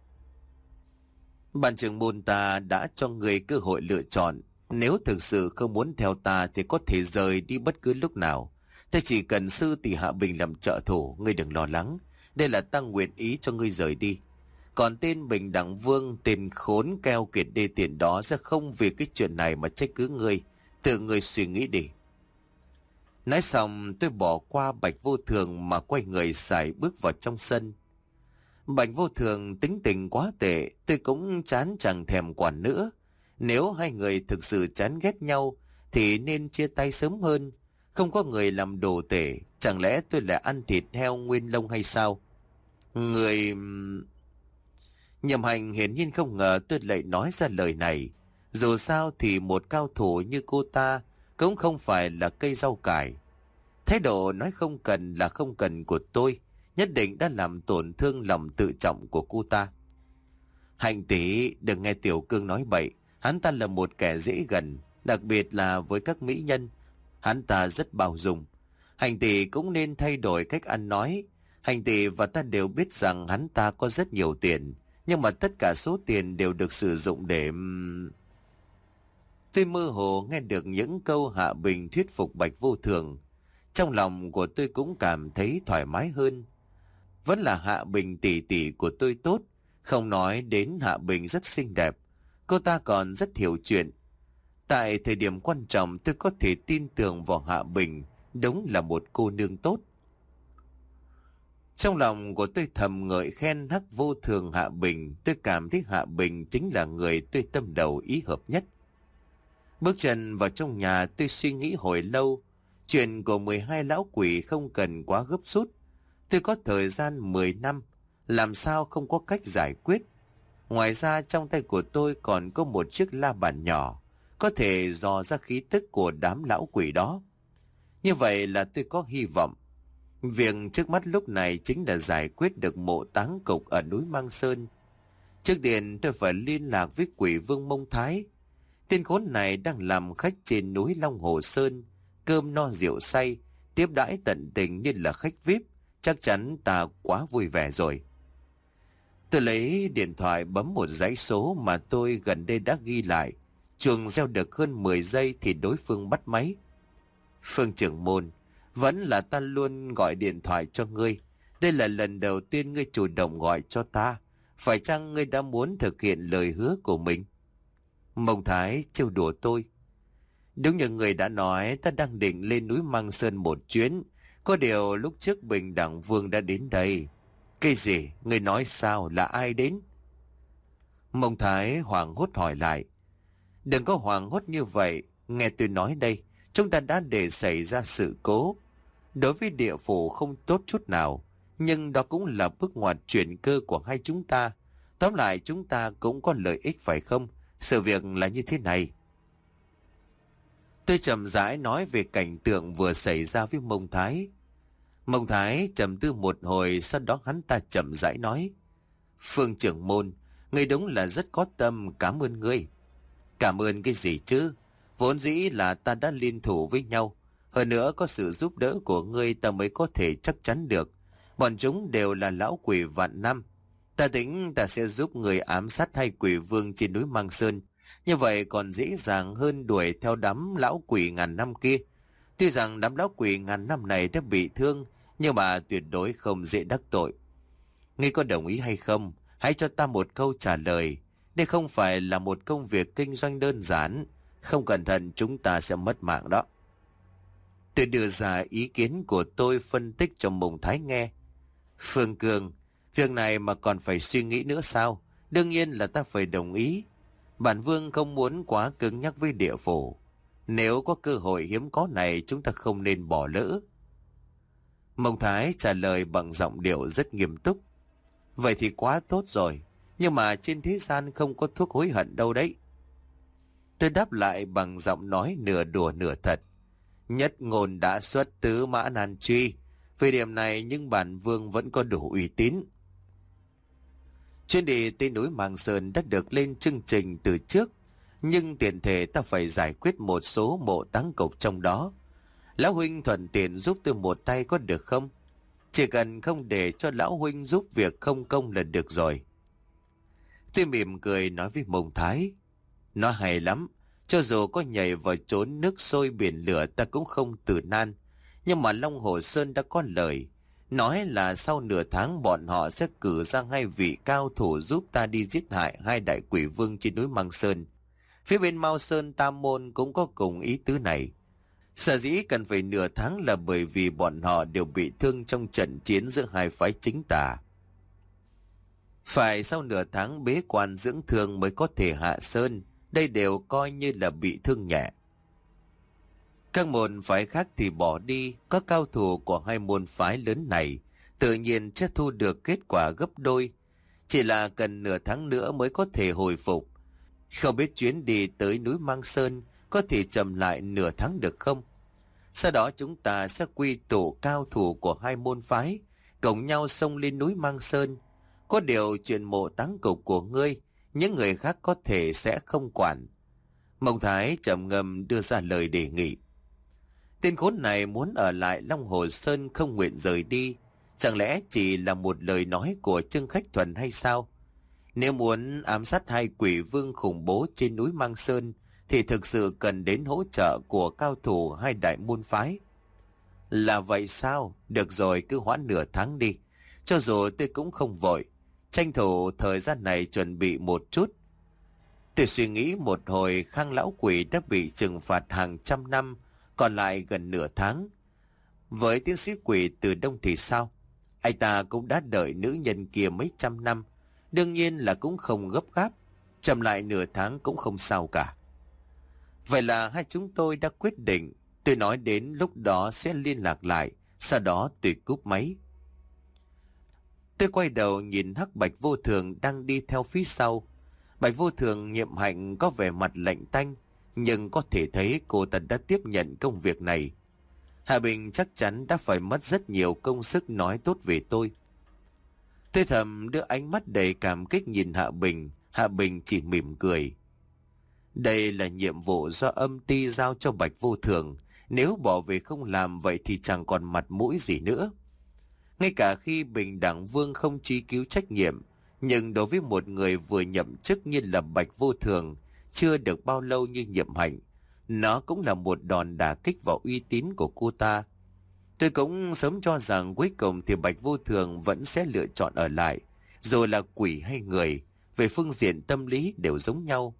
Bản trưởng môn ta đã cho ngươi cơ hội lựa chọn. Nếu thực sự không muốn theo ta thì có thể rời đi bất cứ lúc nào. Ta chỉ cần sư tỷ Hạ Bình làm trợ thủ, ngươi đừng lo lắng. Đây là ta nguyện ý cho ngươi rời đi. Còn tên Bình Đẳng Vương, tên khốn keo kiệt đê tiện đó sẽ không vì cái chuyện này mà trách cứ ngươi. Tự ngươi suy nghĩ đi. Nói xong tôi bỏ qua Bạch Vô Thường mà quay người xài bước vào trong sân. Bạch Vô Thường tính tình quá tệ, tôi cũng chán chẳng thèm quản nữa. Nếu hai người thực sự chán ghét nhau thì nên chia tay sớm hơn. Không có người làm đồ tể, chẳng lẽ tôi lại ăn thịt heo nguyên lông hay sao? Người... Nhậm Hành hiển nhiên không ngờ tôi lại nói ra lời này. Dù sao thì một cao thủ như cô ta cũng không phải là cây rau cải. Thái độ nói không cần là không cần của tôi nhất định đã làm tổn thương lòng tự trọng của cô ta. Hành tỷ, đừng nghe Tiểu Cương nói bậy. Hắn ta là một kẻ dễ gần, đặc biệt là với các mỹ nhân. Hắn ta rất bao dung. Hành tỷ cũng nên thay đổi cách ăn nói. Hành tỷ và ta đều biết rằng hắn ta có rất nhiều tiền, nhưng mà tất cả số tiền đều được sử dụng để... Tôi mơ hồ nghe được những câu Hạ Bình thuyết phục Bạch Vô Thường. Trong lòng của tôi cũng cảm thấy thoải mái hơn. Vẫn là Hạ Bình tỷ tỷ của tôi tốt, không nói đến Hạ Bình rất xinh đẹp. Cô ta còn rất hiểu chuyện. Tại thời điểm quan trọng tôi có thể tin tưởng vào Hạ Bình, đúng là một cô nương tốt. Trong lòng của tôi thầm ngợi khen Hắc Vô Thường Hạ Bình, tôi cảm thấy Hạ Bình chính là người tôi tâm đầu ý hợp nhất. Bước chân vào trong nhà tôi suy nghĩ hồi lâu, chuyện của mười hai lão quỷ không cần quá gấp rút. Tôi có thời gian mười năm, làm sao không có cách giải quyết. Ngoài ra trong tay của tôi còn có một chiếc la bàn nhỏ, có thể dò ra khí tức của đám lão quỷ đó. Như vậy là tôi có hy vọng. Việc trước mắt lúc này chính là giải quyết được mộ táng cục ở núi Mang Sơn. Trước tiên tôi phải liên lạc với quỷ vương Mông Thái. Tên khốn này đang làm khách trên núi Long Hồ Sơn, cơm no rượu say, tiếp đãi tận tình như là khách vi ai pi, chắc chắn ta quá vui vẻ rồi. Tôi lấy điện thoại bấm một dãy số mà tôi gần đây đã ghi lại. Chuông reo được hơn mười giây thì đối phương bắt máy. Phương trưởng môn, vẫn là ta luôn gọi điện thoại cho ngươi. Đây là lần đầu tiên ngươi chủ động gọi cho ta. Phải chăng ngươi đã muốn thực hiện lời hứa của mình? Mông Thái trêu đùa tôi. Đúng như người đã nói, ta đang định lên núi Mang Sơn một chuyến. Có điều lúc trước Bình Đẳng Vương đã đến đây. Cái gì? Người nói sao? Là ai đến? Mông Thái hoảng hốt hỏi lại. Đừng có hoảng hốt như vậy. Nghe tôi nói đây, chúng ta đã để xảy ra sự cố. Đối với địa phủ không tốt chút nào, nhưng đó cũng là bước ngoặt chuyển cơ của hai chúng ta. Tóm lại chúng ta cũng có lợi ích phải không? Sự việc là như thế này. Tôi chậm rãi nói về cảnh tượng vừa xảy ra với Mông Thái. Mông Thái trầm tư một hồi, sau đó hắn ta chậm rãi nói. Phương trưởng môn, ngươi đúng là rất có tâm, cảm ơn ngươi. Cảm ơn cái gì chứ? Vốn dĩ là ta đã liên thủ với nhau. Hơn nữa có sự giúp đỡ của ngươi ta mới có thể chắc chắn được. Bọn chúng đều là lão quỷ vạn năm. Ta tính ta sẽ giúp người ám sát hai quỷ vương trên núi Mang Sơn. Như vậy còn dễ dàng hơn đuổi theo đám lão quỷ ngàn năm kia. Tuy rằng đám lão quỷ ngàn năm này đã bị thương, nhưng mà tuyệt đối không dễ đắc tội. Ngươi có đồng ý hay không? Hãy cho ta một câu trả lời. Đây không phải là một công việc kinh doanh đơn giản. Không cẩn thận chúng ta sẽ mất mạng đó. Tôi đưa ra ý kiến của tôi phân tích cho Mông Thái nghe. Phương Cường, việc này mà còn phải suy nghĩ nữa sao? Đương nhiên là ta phải đồng ý. Bản vương không muốn quá cứng nhắc với địa phủ. Nếu có cơ hội hiếm có này chúng ta không nên bỏ lỡ. Mông Thái trả lời bằng giọng điệu rất nghiêm túc. Vậy thì quá tốt rồi. Nhưng mà trên thế gian không có thuốc hối hận đâu đấy. Tôi đáp lại bằng giọng nói nửa đùa nửa thật. Nhất ngôn đã xuất, tứ mã nan truy. Về điểm này nhưng bản vương vẫn có đủ uy tín. Chuyến đi tới núi Mang Sơn đã được lên chương trình từ trước, nhưng tiền thể ta phải giải quyết một số mộ táng cục trong đó. Lão huynh thuận tiện giúp tôi một tay có được không? Chỉ cần không để cho lão huynh giúp việc không công là được rồi. Tôi mỉm cười nói với Mông Thái. Nó hay lắm, cho dù có nhảy vào trốn nước sôi biển lửa ta cũng không từ nan. Nhưng mà Long Hồ Sơn đã có lời, nói là sau nửa tháng bọn họ sẽ cử ra hai vị cao thủ giúp ta đi giết hại hai đại quỷ vương trên núi Mang Sơn. Phía bên Mao Sơn Tam Môn cũng có cùng ý tứ này. Sở dĩ cần phải nửa tháng là bởi vì bọn họ đều bị thương trong trận chiến giữa hai phái chính tà. Phải sau nửa tháng bế quan dưỡng thương mới có thể hạ sơn, đây đều coi như là bị thương nhẹ. Các môn phái khác thì bỏ đi, có cao thủ của hai môn phái lớn này, tự nhiên sẽ thu được kết quả gấp đôi. Chỉ là cần nửa tháng nữa mới có thể hồi phục. Không biết chuyến đi tới núi Mang Sơn có thể chậm lại nửa tháng được không? Sau đó chúng ta sẽ quy tụ cao thủ của hai môn phái, cùng nhau xông lên núi Mang Sơn. Có điều chuyện mộ táng cục của ngươi, những người khác có thể sẽ không quản. Mông Thái trầm ngâm đưa ra lời đề nghị. Tên khốn này muốn ở lại Long Hồ Sơn không nguyện rời đi. Chẳng lẽ chỉ là một lời nói của Trương Khách Thuần hay sao? Nếu muốn ám sát hai quỷ vương khủng bố trên núi Mang Sơn thì thực sự cần đến hỗ trợ của cao thủ hai đại môn phái. Là vậy sao? Được rồi, cứ hoãn nửa tháng đi. Cho dù tôi cũng không vội, tranh thủ thời gian này chuẩn bị một chút. Tôi suy nghĩ một hồi, Khang lão quỷ đã bị trừng phạt hàng trăm năm, còn lại gần nửa tháng. Với tiến sĩ quỷ từ Đông thì sao? Anh ta cũng đã đợi nữ nhân kia mấy trăm năm, đương nhiên là cũng không gấp gáp, chậm lại nửa tháng cũng không sao cả. Vậy là hai chúng tôi đã quyết định. Tôi nói đến lúc đó sẽ liên lạc lại, sau đó tôi cúp máy. Tôi quay đầu nhìn Hắc Bạch Vô Thường đang đi theo phía sau. Bạch Vô Thường Nhiệm Hạnh có vẻ mặt lạnh tanh, nhưng có thể thấy cô ta đã tiếp nhận công việc này. Hạ Bình chắc chắn đã phải mất rất nhiều công sức nói tốt về tôi. Tôi thầm đưa ánh mắt đầy cảm kích nhìn Hạ Bình. Hạ Bình chỉ mỉm cười. Đây là nhiệm vụ do âm ty giao cho Bạch Vô Thường. Nếu bỏ về không làm vậy thì chẳng còn mặt mũi gì nữa. Ngay cả khi Bình Đẳng Vương không truy cứu trách nhiệm, nhưng đối với một người vừa nhậm chức như là Bạch Vô Thường, chưa được bao lâu như Nhiệm Hạnh, nó cũng là một đòn đả kích vào uy tín của cô ta. Tôi cũng sớm cho rằng cuối cùng thì Bạch Vô Thường vẫn sẽ lựa chọn ở lại, dù là quỷ hay người, về phương diện tâm lý đều giống nhau.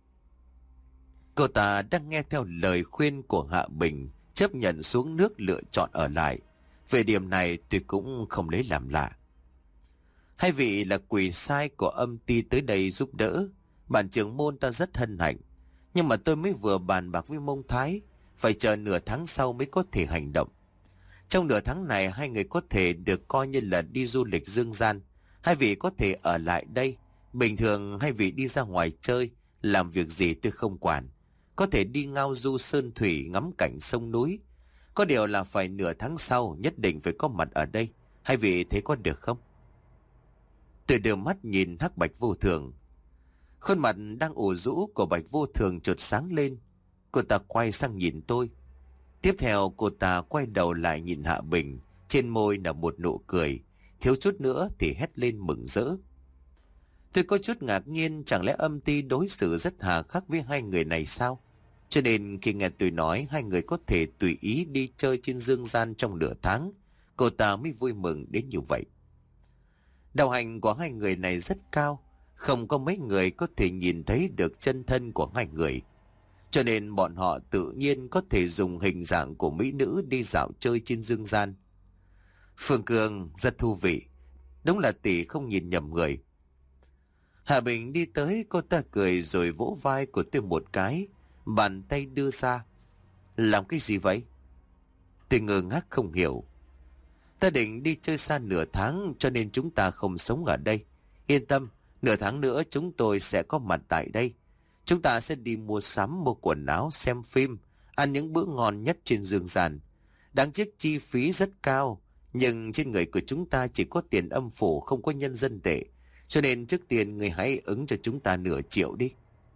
Cô ta đang nghe theo lời khuyên của Hạ Bình, chấp nhận xuống nước lựa chọn ở lại. Về điểm này tôi cũng không lấy làm lạ. Hai vị là quỷ sai của âm ty tới đây giúp đỡ, bản trưởng môn ta rất hân hạnh. Nhưng mà tôi mới vừa bàn bạc với Mông Thái, phải chờ nửa tháng sau mới có thể hành động. Trong nửa tháng này hai người có thể được coi như là đi du lịch dương gian. Hai vị có thể ở lại đây. Bình thường hai vị đi ra ngoài chơi, làm việc gì tôi không quản. Có thể đi ngao du sơn thủy, ngắm cảnh sông núi. Có điều là phải nửa tháng sau nhất định phải có mặt ở đây. Hai vị thấy có được không? Tôi đưa mắt nhìn Hắc Bạch Vô Thường. Khuôn mặt đang ủ rũ của Bạch Vô Thường chợt sáng lên. Cô ta quay sang nhìn tôi. Tiếp theo cô ta quay đầu lại nhìn Hạ Bình. Trên môi là một nụ cười. Thiếu chút nữa thì hét lên mừng rỡ. Tôi có chút ngạc nhiên, chẳng lẽ âm ty đối xử rất hà khắc với hai người này sao? Cho nên khi nghe tôi nói hai người có thể tùy ý đi chơi trên dương gian trong nửa tháng, cô ta mới vui mừng đến như vậy. Đạo hạnh của hai người này rất cao, không có mấy người có thể nhìn thấy được chân thân của hai người. Cho nên bọn họ tự nhiên có thể dùng hình dạng của mỹ nữ đi dạo chơi trên dương gian. Phương Cường rất thú vị, đúng là tỷ không nhìn nhầm người. Hạ Bình đi tới, cô ta cười rồi vỗ vai của tôi một cái, bàn tay đưa ra. Làm cái gì vậy? Tôi ngơ ngác không hiểu. Ta định đi chơi xa nửa tháng cho nên chúng ta không sống ở đây. Yên tâm, Nửa tháng nữa chúng tôi sẽ có mặt tại đây. Chúng ta sẽ đi mua sắm, mua quần áo, xem phim, ăn những bữa ngon nhất trên dương gian. Đáng tiếc chi phí rất cao, nhưng trên người của chúng ta chỉ có tiền âm phủ, không có nhân dân tệ. Cho nên trước tiên người hãy ứng cho chúng ta nửa triệu đi.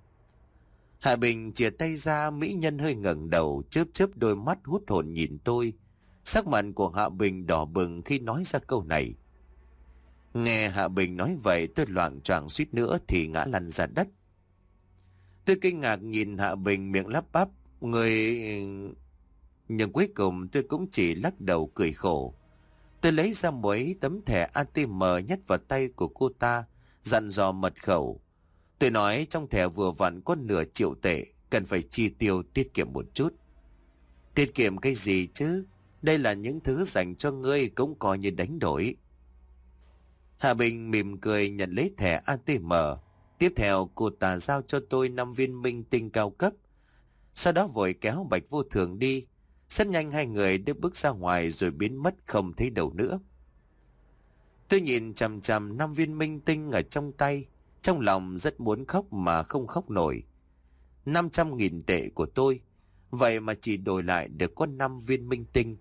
Hạ Bình chìa tay ra, mỹ nhân hơi ngẩng đầu, chớp chớp đôi mắt hút hồn nhìn tôi. Sắc mặt của Hạ Bình đỏ bừng khi nói ra câu này. Nghe Hạ Bình nói vậy, tôi loạng choạng suýt nữa thì ngã lăn ra đất. Tôi kinh ngạc nhìn Hạ Bình miệng lắp bắp, người... Nhưng cuối cùng tôi cũng chỉ lắc đầu cười khổ. Tôi lấy ra mấy tấm thẻ a tê em nhét vào tay của cô ta, dặn dò mật khẩu. Tôi nói trong thẻ vừa vặn có nửa triệu tệ, cần phải chi tiêu tiết kiệm một chút. Tiết kiệm cái gì chứ? Đây là những thứ dành cho ngươi, cũng coi như đánh đổi. Hạ Bình mỉm cười nhận lấy thẻ a tê em. Tiếp theo cô ta giao cho tôi năm viên minh tinh cao cấp. Sau đó vội kéo Bạch Vô Thường đi. Rất nhanh hai người đã bước ra ngoài rồi biến mất không thấy đâu nữa. Tôi nhìn chằm chằm năm viên minh tinh ở trong tay, trong lòng rất muốn khóc mà không khóc nổi. Năm trăm nghìn tệ của tôi, vậy mà chỉ đổi lại được có năm viên minh tinh.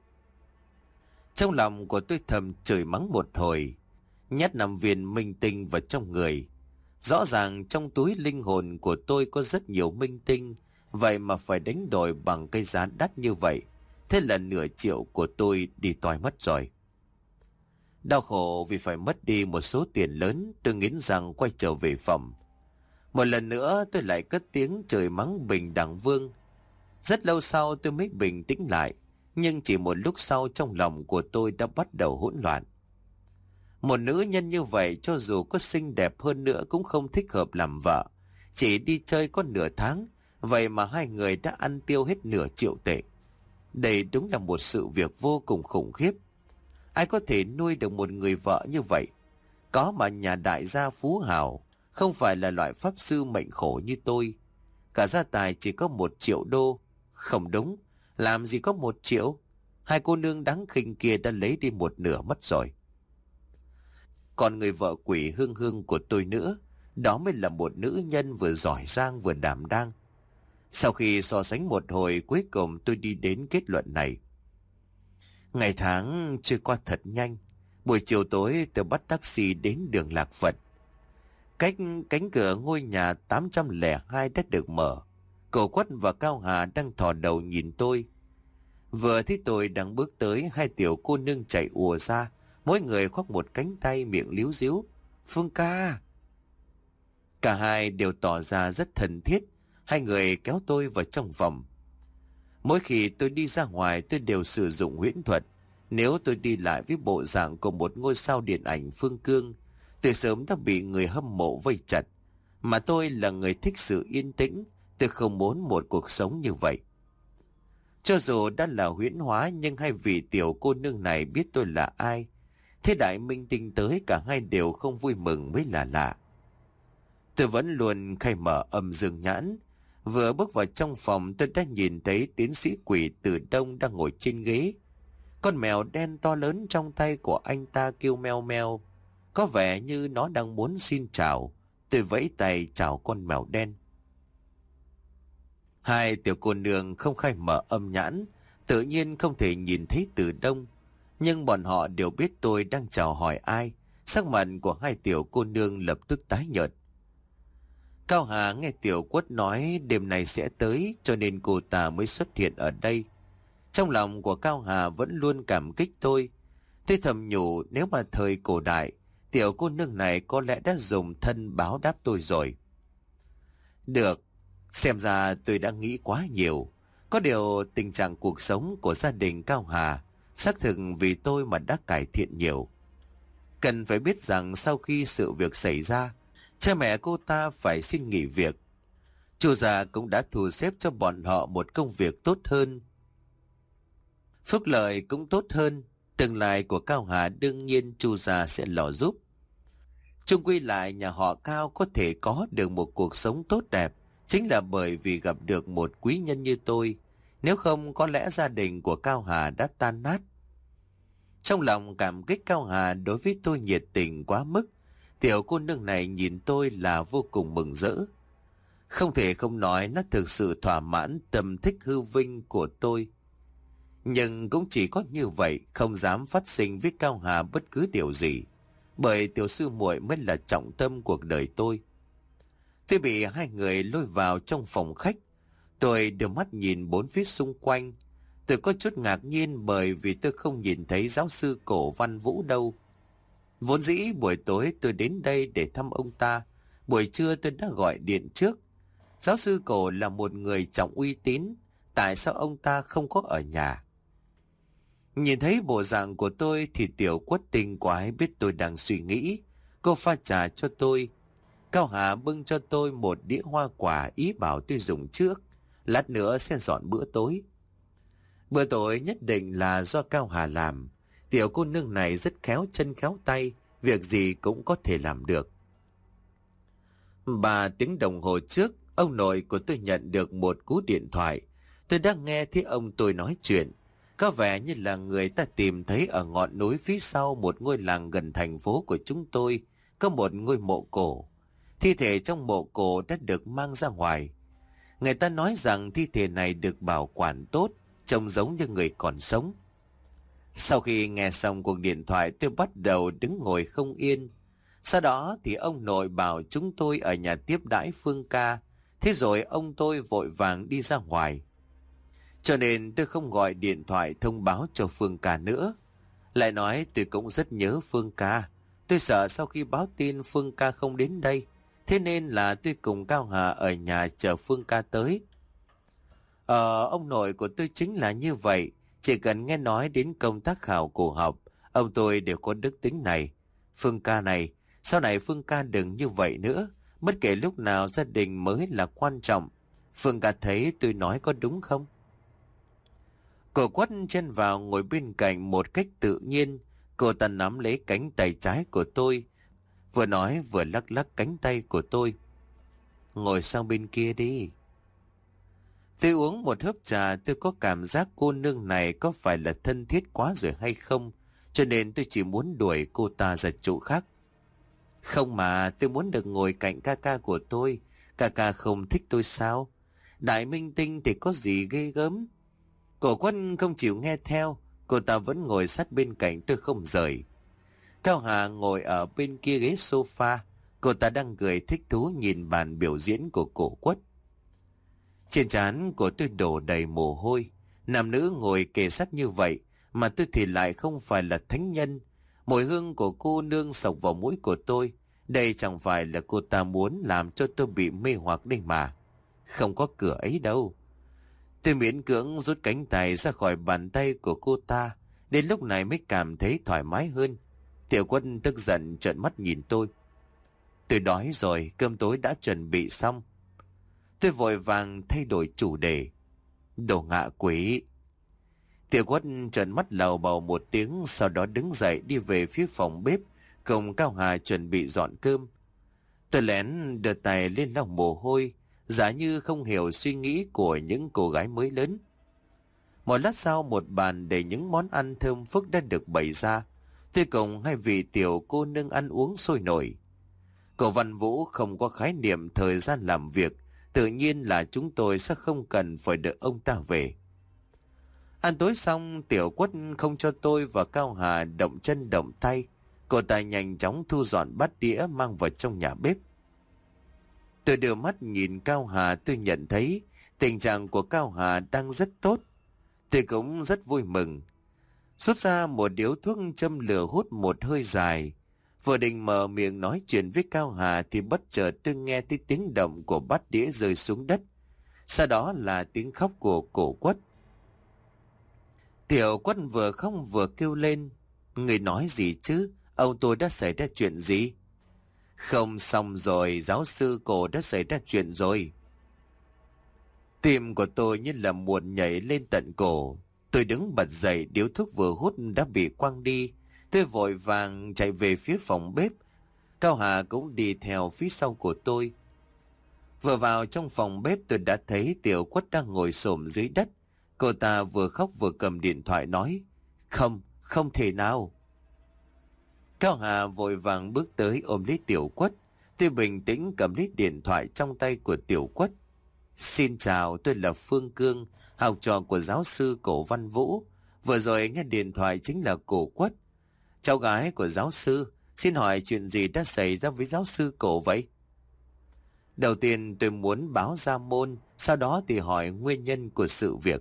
Trong lòng của tôi thầm chửi mắng một hồi, nhét năm viên minh tinh vào trong người. Rõ ràng trong túi linh hồn của tôi có rất nhiều minh tinh, vậy mà phải đánh đổi bằng cái giá đắt như vậy. Thế là nửa triệu của tôi đi toài mất rồi. Đau khổ vì phải mất đi một số tiền lớn, tôi nghiến răng quay trở về phòng. Một lần nữa tôi lại cất tiếng chửi mắng Bình Đẳng Vương. Rất lâu sau tôi mới bình tĩnh lại, nhưng chỉ một lúc sau trong lòng của tôi đã bắt đầu hỗn loạn. Một nữ nhân như vậy cho dù có xinh đẹp hơn nữa cũng không thích hợp làm vợ. Chỉ đi chơi có nửa tháng, vậy mà hai người đã ăn tiêu hết nửa triệu tệ. Đây đúng là một sự việc vô cùng khủng khiếp. Ai có thể nuôi được một người vợ như vậy? Có mà nhà đại gia phú hào, không phải là loại pháp sư mệnh khổ như tôi. Cả gia tài chỉ có một triệu đô. Không đúng, làm gì có một triệu? Hai cô nương đáng khinh kia đã lấy đi một nửa mất rồi. Còn người vợ quỷ Hương Hương của tôi nữa, đó mới là một nữ nhân vừa giỏi giang vừa đảm đang. Sau khi so sánh một hồi, cuối cùng tôi đi đến kết luận này. Ngày tháng trôi qua thật nhanh. Buổi chiều tối tôi bắt taxi đến đường Lạc Phật. Cách cánh cửa ngôi nhà tám trăm lẻ hai đã được mở. Cậu Quất và Cao Hà đang thò đầu nhìn tôi. Vừa thấy tôi đang bước tới, hai tiểu cô nương chạy ùa ra, mỗi người khoác một cánh tay, miệng líu díu. Phương ca! Cả hai đều tỏ ra rất thân thiết. Hai người kéo tôi vào trong phòng. Mỗi khi tôi đi ra ngoài tôi đều sử dụng huyễn thuật. Nếu tôi đi lại với bộ dạng của một ngôi sao điện ảnh phương cương, tôi sớm đã bị người hâm mộ vây chặt. Mà tôi là người thích sự yên tĩnh, tôi không muốn một cuộc sống như vậy. Cho dù đã là huyễn hóa, nhưng hai vị tiểu cô nương này biết tôi là ai. Thế đại minh tinh tới, cả hai đều không vui mừng mới là lạ. Tôi vẫn luôn khai mở âm dương nhãn. Vừa bước vào trong phòng tôi đã nhìn thấy tiến sĩ Quỷ Từ Đông đang ngồi trên ghế. Con mèo đen to lớn trong tay của anh ta kêu meo meo. Có vẻ như nó đang muốn xin chào. Tôi vẫy tay chào con mèo đen. Hai tiểu cô nương không khai mở âm nhãn, tự nhiên không thể nhìn thấy Từ Đông. Nhưng bọn họ đều biết tôi đang chào hỏi ai. Sắc mặt của hai tiểu cô nương lập tức tái nhợt. Cao Hà nghe tiểu Quất nói đêm nay sẽ tới, cho nên cô ta mới xuất hiện ở đây. Trong lòng của Cao Hà vẫn luôn cảm kích tôi. Thế thầm nhủ, nếu mà thời cổ đại, tiểu cô nương này có lẽ đã dùng thân báo đáp tôi rồi. Được, xem ra tôi đã nghĩ quá nhiều. Có điều tình trạng cuộc sống của gia đình Cao Hà xác thực vì tôi mà đã cải thiện nhiều. Cần phải biết rằng sau khi sự việc xảy ra, cha mẹ cô ta phải xin nghỉ việc. Chu gia cũng đã thu xếp cho bọn họ một công việc tốt hơn. Phúc lợi cũng tốt hơn. Tương lai của Cao Hà đương nhiên Chu gia sẽ lo giúp. Chung quy lại, nhà họ Cao có thể có được một cuộc sống tốt đẹp chính là bởi vì gặp được một quý nhân như tôi. Nếu không có lẽ gia đình của Cao Hà đã tan nát. Trong lòng cảm kích Cao Hà đối với tôi nhiệt tình quá mức, Tiểu cô nương này nhìn tôi là vô cùng mừng rỡ. Không thể không nói nó thực sự thỏa mãn tâm thích hư vinh của tôi. Nhưng cũng chỉ có như vậy, không dám phát sinh với Cao Hà bất cứ điều gì. Bởi tiểu sư muội mới là trọng tâm cuộc đời tôi. Tôi bị hai người lôi vào trong phòng khách. Tôi đưa mắt nhìn bốn phía xung quanh. Tôi có chút ngạc nhiên bởi vì tôi không nhìn thấy giáo sư Cổ Văn Vũ đâu. Vốn dĩ buổi tối tôi đến đây để thăm ông ta. Buổi trưa tôi đã gọi điện trước. Giáo sư Cổ là một người trọng uy tín. Tại sao ông ta không có ở nhà? Nhìn thấy bộ dạng của tôi thì Tiểu Quất tinh quái biết tôi đang suy nghĩ. Cô pha trà cho tôi. Cao Hà bưng cho tôi một đĩa hoa quả, ý bảo tôi dùng trước. Lát nữa sẽ dọn bữa tối. Bữa tối nhất định là do Cao Hà làm. Tiểu cô nương này rất khéo chân khéo tay, việc gì cũng có thể làm được. Ba tiếng đồng hồ trước, ông nội của tôi nhận được một cú điện thoại. Tôi đang nghe thấy ông tôi nói chuyện. Có vẻ như là người ta tìm thấy ở ngọn núi phía sau một ngôi làng gần thành phố của chúng tôi, có một ngôi mộ cổ. Thi thể trong mộ cổ đã được mang ra ngoài. Người ta nói rằng thi thể này được bảo quản tốt, trông giống như người còn sống. Sau khi nghe xong cuộc điện thoại, tôi bắt đầu đứng ngồi không yên. Sau đó thì ông nội bảo chúng tôi ở nhà tiếp đãi Phương ca. Thế rồi ông tôi vội vàng đi ra ngoài. Cho nên tôi không gọi điện thoại thông báo cho Phương ca nữa. Lại nói tôi cũng rất nhớ Phương ca. Tôi sợ sau khi báo tin Phương ca không đến đây. Thế nên là tôi cùng Cao Hà ở nhà chờ Phương ca tới. Ờ, ông nội của tôi chính là như vậy. Chỉ cần nghe nói đến công tác khảo cổ học, ông tôi đều có đức tính này. Phương ca này, sau này Phương ca đừng như vậy nữa. Bất kể lúc nào gia đình mới là quan trọng. Phương ca thấy tôi nói có đúng không? Cô Quất chân vào ngồi bên cạnh một cách tự nhiên. Cô ta nắm lấy cánh tay trái của tôi, vừa nói vừa lắc lắc cánh tay của tôi. Ngồi sang bên kia đi. Tôi uống một hớp trà, tôi có cảm giác cô nương này có phải là thân thiết quá rồi hay không, cho nên tôi chỉ muốn đuổi cô ta ra chỗ khác. Không mà, tôi muốn được ngồi cạnh ca ca của tôi. Ca ca không thích tôi sao? Đại minh tinh thì có gì ghê gớm. Cổ Quân không chịu nghe theo, cô ta vẫn ngồi sát bên cạnh tôi không rời. Cao Hà ngồi ở bên kia ghế sofa, cô ta đang cười thích thú nhìn bàn biểu diễn của Cổ Quất. Trên trán của tôi đổ đầy mồ hôi. Nam nữ ngồi kề sát như vậy mà tôi thì lại không phải là thánh nhân. Mùi hương của cô nương sộc vào mũi của tôi. Đây chẳng phải là cô ta muốn làm cho tôi bị mê hoặc đây mà. Không có cửa ấy đâu. Tôi miễn cưỡng rút cánh tay ra khỏi bàn tay của cô ta. Đến lúc này mới cảm thấy thoải mái hơn. Tiểu Quân tức giận trợn mắt nhìn tôi. Tôi đói rồi, cơm tối đã chuẩn bị xong. Tôi vội vàng thay đổi chủ đề. Đồ ngạ quỷ. Tiểu Quân trợn mắt lầu bầu một tiếng, sau đó đứng dậy đi về phía phòng bếp, cùng Cao Hà chuẩn bị dọn cơm. Tôi lén đưa tay lên lau mồ hôi, giả như không hiểu suy nghĩ của những cô gái mới lớn. Một lát sau, một bàn để những món ăn thơm phức đã được bày ra. Tôi cùng hai vị tiểu cô nương ăn uống sôi nổi. Cổ Văn Vũ không có khái niệm thời gian làm việc, tự nhiên là chúng tôi sẽ không cần phải đợi ông ta về. Ăn tối xong, Tiểu Quất không cho tôi và Cao Hà động chân động tay. Cô ta nhanh chóng thu dọn bát đĩa mang vào trong nhà bếp. Tôi đưa mắt nhìn Cao Hà, tôi nhận thấy tình trạng của Cao Hà đang rất tốt. Tôi cũng rất vui mừng. Xuất ra một điếu thuốc châm lửa hút một hơi dài. Vừa định mở miệng nói chuyện với Cao Hà thì bất chợt tôi nghe thấy tiếng động của bát đĩa rơi xuống đất. Sau đó là tiếng khóc của Cổ Quất. Tiểu Quất vừa khóc vừa kêu lên. Người nói gì chứ? Ông tôi đã xảy ra chuyện gì? Không xong rồi, giáo sư Cổ đã xảy ra chuyện rồi. Tim của tôi như là muộn nhảy lên tận cổ. Tôi đứng bật dậy, điếu thuốc vừa hút đã bị quăng đi. Tôi vội vàng chạy về phía phòng bếp. Cao Hà cũng đi theo phía sau của tôi. Vừa vào trong phòng bếp tôi đã thấy Tiểu Quất đang ngồi xổm dưới đất. Cô ta vừa khóc vừa cầm điện thoại nói. Không, không thể nào. Cao Hà vội vàng bước tới ôm lấy Tiểu Quất. Tôi bình tĩnh cầm lấy điện thoại trong tay của Tiểu Quất. Xin chào, tôi là Phương Cương, học trò của giáo sư Cổ Văn Vũ. Vừa rồi nghe điện thoại chính là Cổ Quất, cháu gái của giáo sư. Xin hỏi chuyện gì đã xảy ra với giáo sư Cổ vậy? Đầu tiên tôi muốn báo ra môn, sau đó thì hỏi nguyên nhân của sự việc.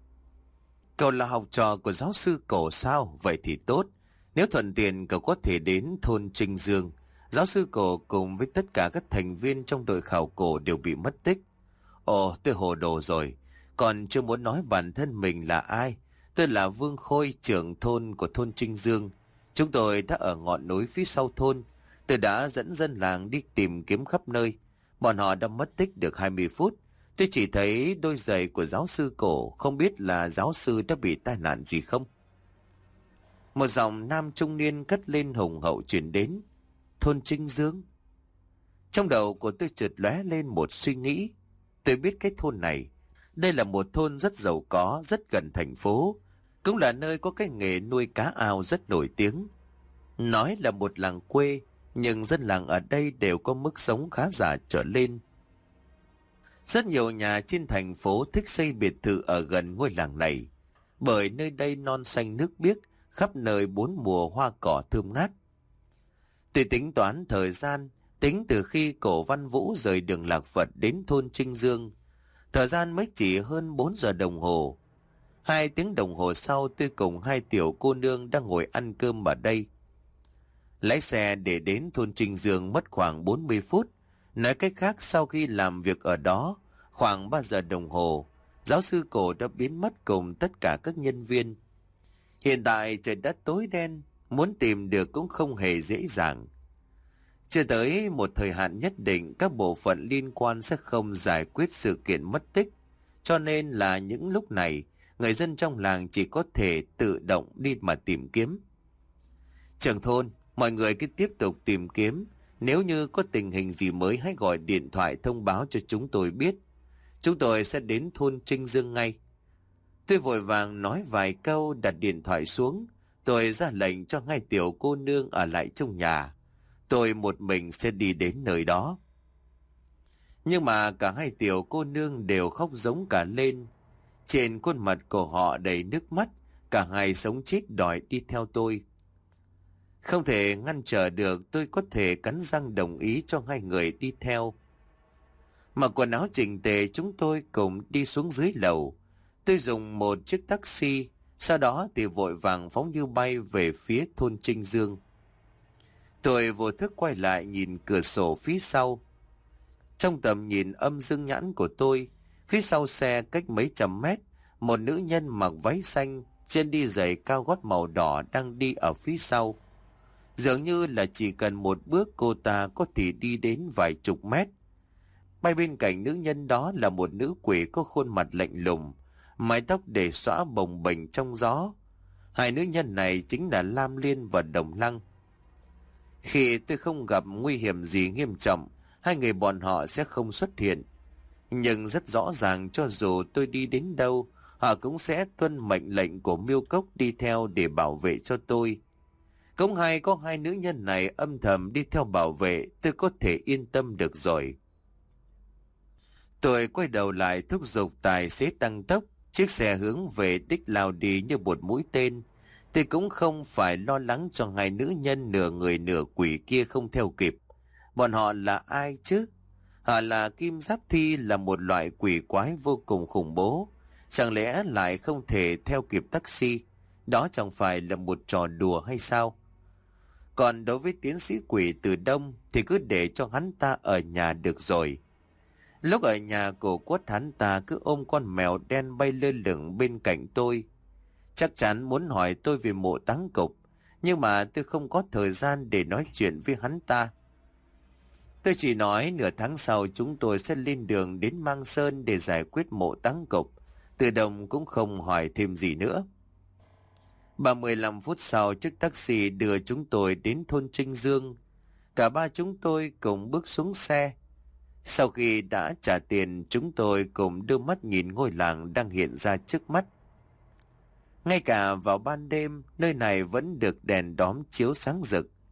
Cậu là học trò của giáo sư Cổ sao? Vậy thì tốt. Nếu thuận tiện cậu có thể đến thôn Trinh Dương. Giáo sư Cổ cùng với tất cả các thành viên trong đội khảo cổ đều bị mất tích. Ồ, tôi hồ đồ rồi. Còn chưa muốn nói bản thân mình là ai. Tôi là Vương Khôi, trưởng thôn của thôn Trinh Dương. Chúng tôi đã ở ngọn núi phía sau thôn. Tôi đã dẫn dân làng đi tìm kiếm khắp nơi. Bọn họ đã mất tích được hai mươi phút. Tôi chỉ thấy đôi giày của giáo sư Cổ, không biết là giáo sư đã bị tai nạn gì không. Một giọng nam trung niên cất lên hùng hậu truyền đến. Thôn Trinh Dương. Trong đầu của tôi chợt lóe lên một suy nghĩ. Tôi biết cái thôn này. Đây là một thôn rất giàu có, rất gần thành phố. Cũng là nơi có cái nghề nuôi cá ao rất nổi tiếng. Nói là một làng quê, nhưng dân làng ở đây đều có mức sống khá giả trở lên. Rất nhiều nhà trên thành phố thích xây biệt thự ở gần ngôi làng này, bởi nơi đây non xanh nước biếc, khắp nơi bốn mùa hoa cỏ thơm ngát. Tôi tính toán thời gian, tính từ khi Cổ Văn Vũ rời đường Lạc Phật đến thôn Trinh Dương, thời gian mới chỉ hơn bốn giờ đồng hồ. Hai tiếng đồng hồ sau, tôi cùng hai tiểu cô nương đang ngồi ăn cơm ở đây. Lái xe để đến thôn Trinh Dương mất khoảng bốn mươi phút. Nói cách khác, sau khi làm việc ở đó khoảng ba giờ đồng hồ, giáo sư Cổ đã biến mất cùng tất cả các nhân viên. Hiện tại trời đã tối đen, muốn tìm được cũng không hề dễ dàng. Chưa tới một thời hạn nhất định, các bộ phận liên quan sẽ không giải quyết sự kiện mất tích. Cho nên là những lúc này, người dân trong làng chỉ có thể tự động đi mà tìm kiếm. Trưởng thôn, mọi người cứ tiếp tục tìm kiếm. Nếu như có tình hình gì mới hãy gọi điện thoại thông báo cho chúng tôi biết. Chúng tôi sẽ đến thôn Trinh Dương ngay. Tôi vội vàng nói vài câu, đặt điện thoại xuống. Tôi ra lệnh cho ngay tiểu cô nương ở lại trong nhà. Tôi một mình sẽ đi đến nơi đó. Nhưng mà cả hai tiểu cô nương đều khóc giống cả lên. Trên khuôn mặt của họ đầy nước mắt, cả hai sống chết đòi đi theo tôi. Không thể ngăn trở được, tôi có thể cắn răng đồng ý cho hai người đi theo. Mặc quần áo chỉnh tề, chúng tôi cùng đi xuống dưới lầu. Tôi dùng một chiếc taxi, sau đó thì vội vàng phóng như bay về phía thôn Trinh Dương. Tôi vô thức quay lại nhìn cửa sổ phía sau. Trong tầm nhìn âm dương nhãn của tôi, phía sau xe cách mấy trăm mét, một nữ nhân mặc váy xanh, chân đi giày cao gót màu đỏ đang đi ở phía sau. Dường như là chỉ cần một bước cô ta có thể đi đến vài chục mét. Bay bên cạnh nữ nhân đó là một nữ quỷ có khuôn mặt lạnh lùng, mái tóc để xõa bồng bềnh trong gió. Hai nữ nhân này chính là Lam Liên và Đồng Lăng. Khi tôi không gặp nguy hiểm gì nghiêm trọng, hai người bọn họ sẽ không xuất hiện. Nhưng rất rõ ràng cho dù tôi đi đến đâu, họ cũng sẽ tuân mệnh lệnh của Miêu Cốc đi theo để bảo vệ cho tôi. Cũng hay có hai nữ nhân này âm thầm đi theo bảo vệ, tôi có thể yên tâm được rồi. Tôi quay đầu lại thúc giục tài xế tăng tốc, chiếc xe hướng về đích lao đi như một mũi tên. Tôi cũng không phải lo lắng cho hai nữ nhân nửa người nửa quỷ kia không theo kịp. Bọn họ là ai chứ? Họ là Kim Giáp Thi, là một loại quỷ quái vô cùng khủng bố. Chẳng lẽ lại không thể theo kịp taxi? Đó chẳng phải là một trò đùa hay sao? Còn đối với tiến sĩ quỷ Từ Đông thì cứ để cho hắn ta ở nhà được rồi. Lúc ở nhà Cổ Quất, hắn ta cứ ôm con mèo đen bay lơ lửng bên cạnh tôi. Chắc chắn muốn hỏi tôi về mộ Táng Cục, nhưng mà tôi không có thời gian để nói chuyện với hắn ta. Tôi chỉ nói nửa tháng sau chúng tôi sẽ lên đường đến Mang Sơn để giải quyết mộ Táng Cục. Từ Đông cũng không hỏi thêm gì nữa. ba mươi lăm phút sau, chiếc taxi đưa chúng tôi đến thôn Trinh Dương. Cả ba chúng tôi cùng bước xuống xe. Sau khi đã trả tiền, chúng tôi cùng đưa mắt nhìn ngôi làng đang hiện ra trước mắt. Ngay cả vào ban đêm, nơi này vẫn được đèn đóm chiếu sáng rực.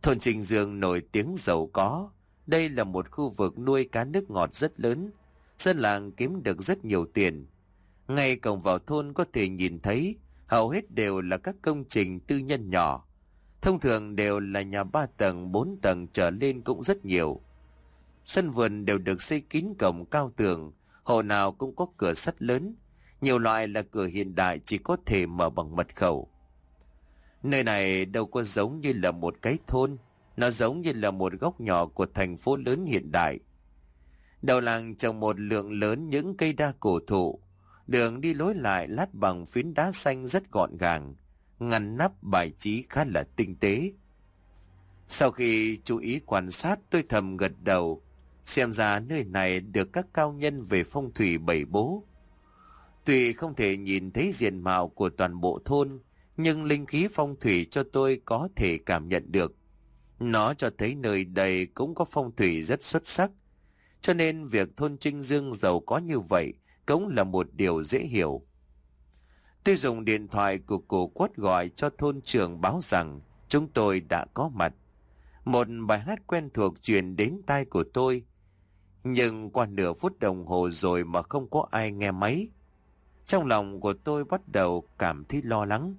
Thôn Trinh Dương nổi tiếng giàu có. Đây là một khu vực nuôi cá nước ngọt rất lớn. Dân làng kiếm được rất nhiều tiền. Ngay cổng vào thôn có thể nhìn thấy hầu hết đều là các công trình tư nhân nhỏ. Thông thường đều là nhà ba tầng, bốn tầng trở lên cũng rất nhiều. Sân vườn đều được xây kín cổng cao tường, hộ nào cũng có cửa sắt lớn. Nhiều loại là cửa hiện đại chỉ có thể mở bằng mật khẩu. Nơi này đâu có giống như là một cái thôn, nó giống như là một góc nhỏ của thành phố lớn hiện đại. Đầu làng trồng một lượng lớn những cây đa cổ thụ, đường đi lối lại lát bằng phiến đá xanh rất gọn gàng, ngăn nắp bài trí khá là tinh tế. Sau khi chú ý quan sát, tôi thầm gật đầu, xem ra nơi này được các cao nhân về phong thủy bày bố. Tuy không thể nhìn thấy diện mạo của toàn bộ thôn, nhưng linh khí phong thủy cho tôi có thể cảm nhận được. Nó cho thấy nơi đây cũng có phong thủy rất xuất sắc, cho nên việc thôn Trinh Dương giàu có như vậy cũng là một điều dễ hiểu. Tôi dùng điện thoại của cụ Quất gọi cho thôn trưởng báo rằng chúng tôi đã có mặt. Một bài hát quen thuộc truyền đến tai của tôi, nhưng qua nửa phút đồng hồ rồi mà không có ai nghe máy. Trong lòng của tôi bắt đầu cảm thấy lo lắng.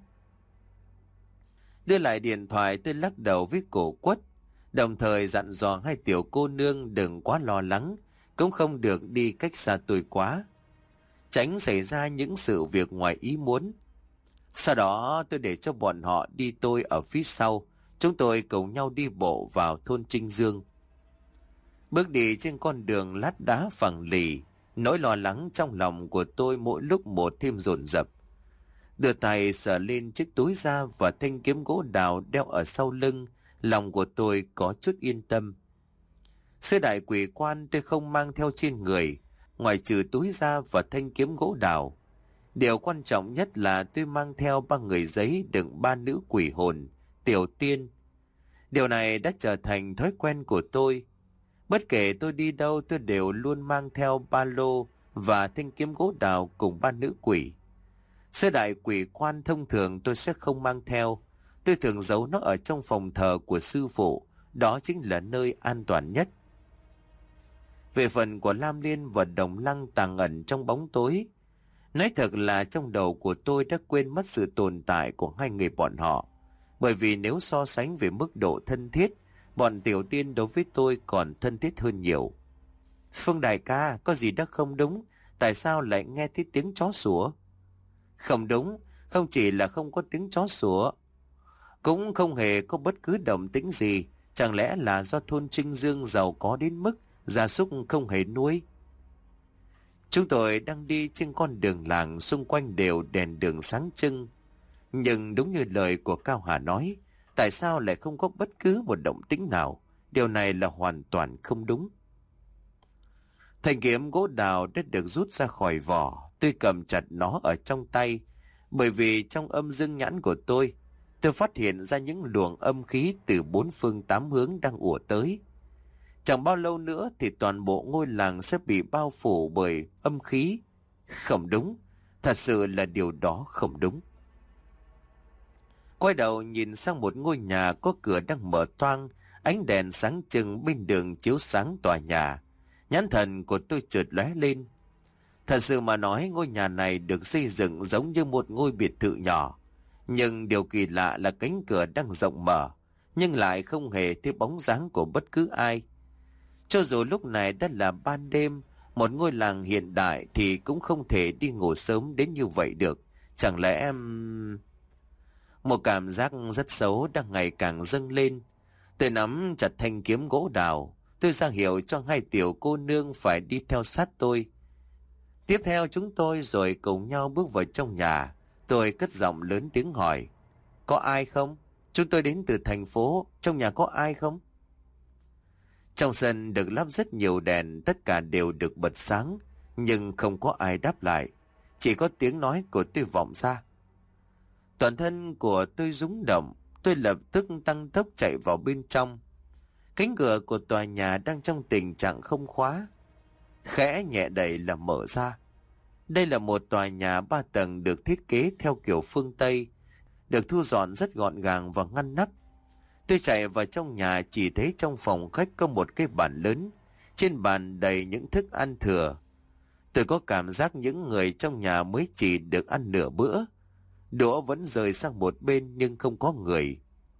Đưa lại điện thoại, tôi lắc đầu với cổ Quất, đồng thời dặn dò hai tiểu cô nương đừng quá lo lắng, cũng không được đi cách xa tôi quá, tránh xảy ra những sự việc ngoài ý muốn. Sau đó tôi để cho bọn họ đi, tôi ở phía sau, chúng tôi cùng nhau đi bộ vào thôn Trinh Dương. Bước đi trên con đường lát đá phẳng lì, nỗi lo lắng trong lòng của tôi mỗi lúc một thêm dồn dập. Đưa tay sờ lên chiếc túi da và thanh kiếm gỗ đào đeo ở sau lưng, lòng của tôi có chút yên tâm. Sư đại quỷ quan tôi không mang theo trên người, ngoài trừ túi da và thanh kiếm gỗ đào. Điều quan trọng nhất là tôi mang theo ba người giấy đựng ba nữ quỷ hồn, tiểu tiên. Điều này đã trở thành thói quen của tôi. Bất kể tôi đi đâu, tôi đều luôn mang theo ba lô và thanh kiếm gỗ đào cùng ba nữ quỷ. Sư đại quỷ quan thông thường tôi sẽ không mang theo. Tôi thường giấu nó ở trong phòng thờ của sư phụ, đó chính là nơi an toàn nhất. Về phần của Lam Liên và Đồng Lăng tàng ẩn trong bóng tối, nói thật là trong đầu của tôi đã quên mất sự tồn tại của hai người bọn họ. Bởi vì nếu so sánh về mức độ thân thiết, bọn tiểu tiên đối với tôi còn thân thiết hơn nhiều. Phương đại ca, có gì đó không đúng, tại sao lại nghe thấy tiếng chó sủa? Không đúng, không chỉ là không có tiếng chó sủa, cũng không hề có bất cứ động tĩnh gì. Chẳng lẽ là do thôn Trinh Dương giàu có đến mức gia súc không hề nuôi? Chúng tôi đang đi trên con đường làng, xung quanh đều đèn đường sáng trưng. Nhưng đúng như lời của Cao Hà nói, tại sao lại không có bất cứ một động tĩnh nào? Điều này là hoàn toàn không đúng. Thanh kiếm gỗ đào đã được rút ra khỏi vỏ, tôi cầm chặt nó ở trong tay, bởi vì trong âm dương nhãn của tôi, tôi phát hiện ra những luồng âm khí từ bốn phương tám hướng đang ùa tới. Chẳng bao lâu nữa thì toàn bộ ngôi làng sẽ bị bao phủ bởi âm khí. Không đúng, thật sự là điều đó không đúng. Quay đầu nhìn sang một ngôi nhà có cửa đang mở toang, ánh đèn sáng trưng bên đường chiếu sáng tòa nhà. Nhãn thần của tôi chợt lóe lên. Thật sự mà nói, ngôi nhà này được xây dựng giống như một ngôi biệt thự nhỏ. Nhưng điều kỳ lạ là cánh cửa đang rộng mở, nhưng lại không hề thấy bóng dáng của bất cứ ai. Cho dù lúc này đã là ban đêm, một ngôi làng hiện đại thì cũng không thể đi ngủ sớm đến như vậy được. Chẳng lẽ em... Một cảm giác rất xấu đang ngày càng dâng lên. Tôi nắm chặt thanh kiếm gỗ đào, tôi ra hiệu cho hai tiểu cô nương phải đi theo sát tôi. Tiếp theo chúng tôi rồi cùng nhau bước vào trong nhà. Tôi cất giọng lớn tiếng hỏi, có ai không? Chúng tôi đến từ thành phố, trong nhà có ai không? Trong sân được lắp rất nhiều đèn, tất cả đều được bật sáng, nhưng không có ai đáp lại. Chỉ có tiếng nói của tôi vọng ra. Toàn thân của tôi rung động, tôi lập tức tăng tốc chạy vào bên trong. Cánh cửa của tòa nhà đang trong tình trạng không khóa, khẽ nhẹ đẩy là mở ra. Đây là một tòa nhà ba tầng được thiết kế theo kiểu phương Tây, được thu dọn rất gọn gàng và ngăn nắp. Tôi chạy vào trong nhà, chỉ thấy trong phòng khách có một cái bàn lớn, trên bàn đầy những thức ăn thừa. Tôi có cảm giác những người trong nhà mới chỉ được ăn nửa bữa. Đũa vẫn rời sang một bên nhưng không có người.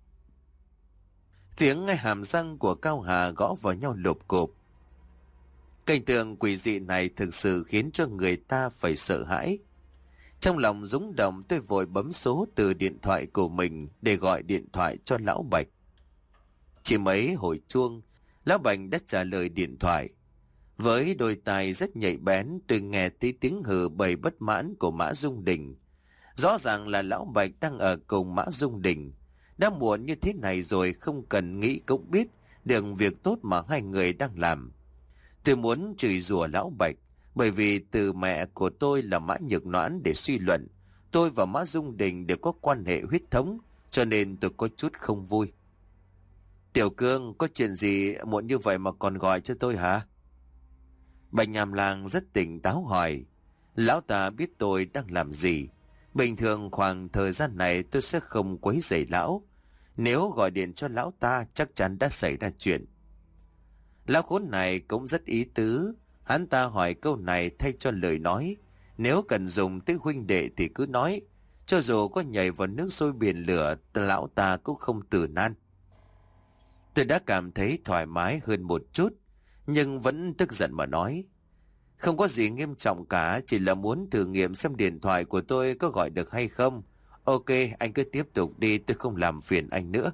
Tiếng ngay hàm răng của Cao Hà gõ vào nhau lộp cộp. Cảnh tượng quỷ dị này thực sự khiến cho người ta phải sợ hãi. Trong lòng rúng động, tôi vội bấm số từ điện thoại của mình để gọi điện thoại cho Lão Bạch. Chỉ mấy hồi chuông, Lão Bạch đã trả lời điện thoại. Với đôi tai rất nhạy bén, tôi nghe tí tiếng hừ bầy bất mãn của Mã Dung Đình. Rõ ràng là Lão Bạch đang ở cùng Mã Dung Đình. Đã muộn như thế này rồi, không cần nghĩ cũng biết được việc tốt mà hai người đang làm. Tôi muốn chửi rủa Lão Bạch, bởi vì từ mẹ của tôi là Mã Nhược Noãn để suy luận, tôi và Mã Dung Đình đều có quan hệ huyết thống, cho nên tôi có chút không vui. Tiểu Cương, có chuyện gì muộn như vậy mà còn gọi cho tôi hả? Bạch Nham Lang rất tỉnh táo hỏi. Lão ta biết tôi đang làm gì. Bình thường khoảng thời gian này tôi sẽ không quấy rầy lão. Nếu gọi điện cho lão ta chắc chắn đã xảy ra chuyện. Lão khốn này cũng rất ý tứ. Hắn ta hỏi câu này thay cho lời nói. Nếu cần dùng tiếng huynh đệ thì cứ nói. Cho dù có nhảy vào nước sôi biển lửa, lão ta cũng không từ nan. Tôi đã cảm thấy thoải mái hơn một chút, nhưng vẫn tức giận mà nói. Không có gì nghiêm trọng cả, chỉ là muốn thử nghiệm xem điện thoại của tôi có gọi được hay không. Ok, anh cứ tiếp tục đi, tôi không làm phiền anh nữa.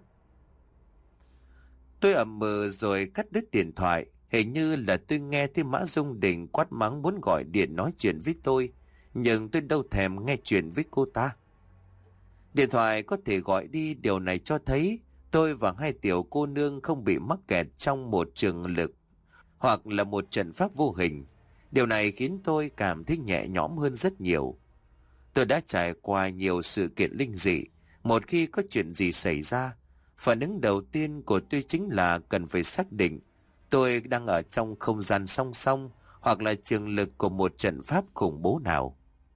Tôi ậm ừ rồi cắt đứt điện thoại. Hình như là tôi nghe thấy Mã Dung Đình quát mắng muốn gọi điện nói chuyện với tôi, nhưng tôi đâu thèm nghe chuyện với cô ta. Điện thoại có thể gọi đi, điều này cho thấy tôi và hai tiểu cô nương không bị mắc kẹt trong một trường lực hoặc là một trận pháp vô hình. Điều này khiến tôi cảm thấy nhẹ nhõm hơn rất nhiều. Tôi đã trải qua nhiều sự kiện linh dị. Một khi có chuyện gì xảy ra, phản ứng đầu tiên của tôi chính là cần phải xác định tôi đang ở trong không gian song song hoặc là trường lực của một trận pháp khủng bố nào.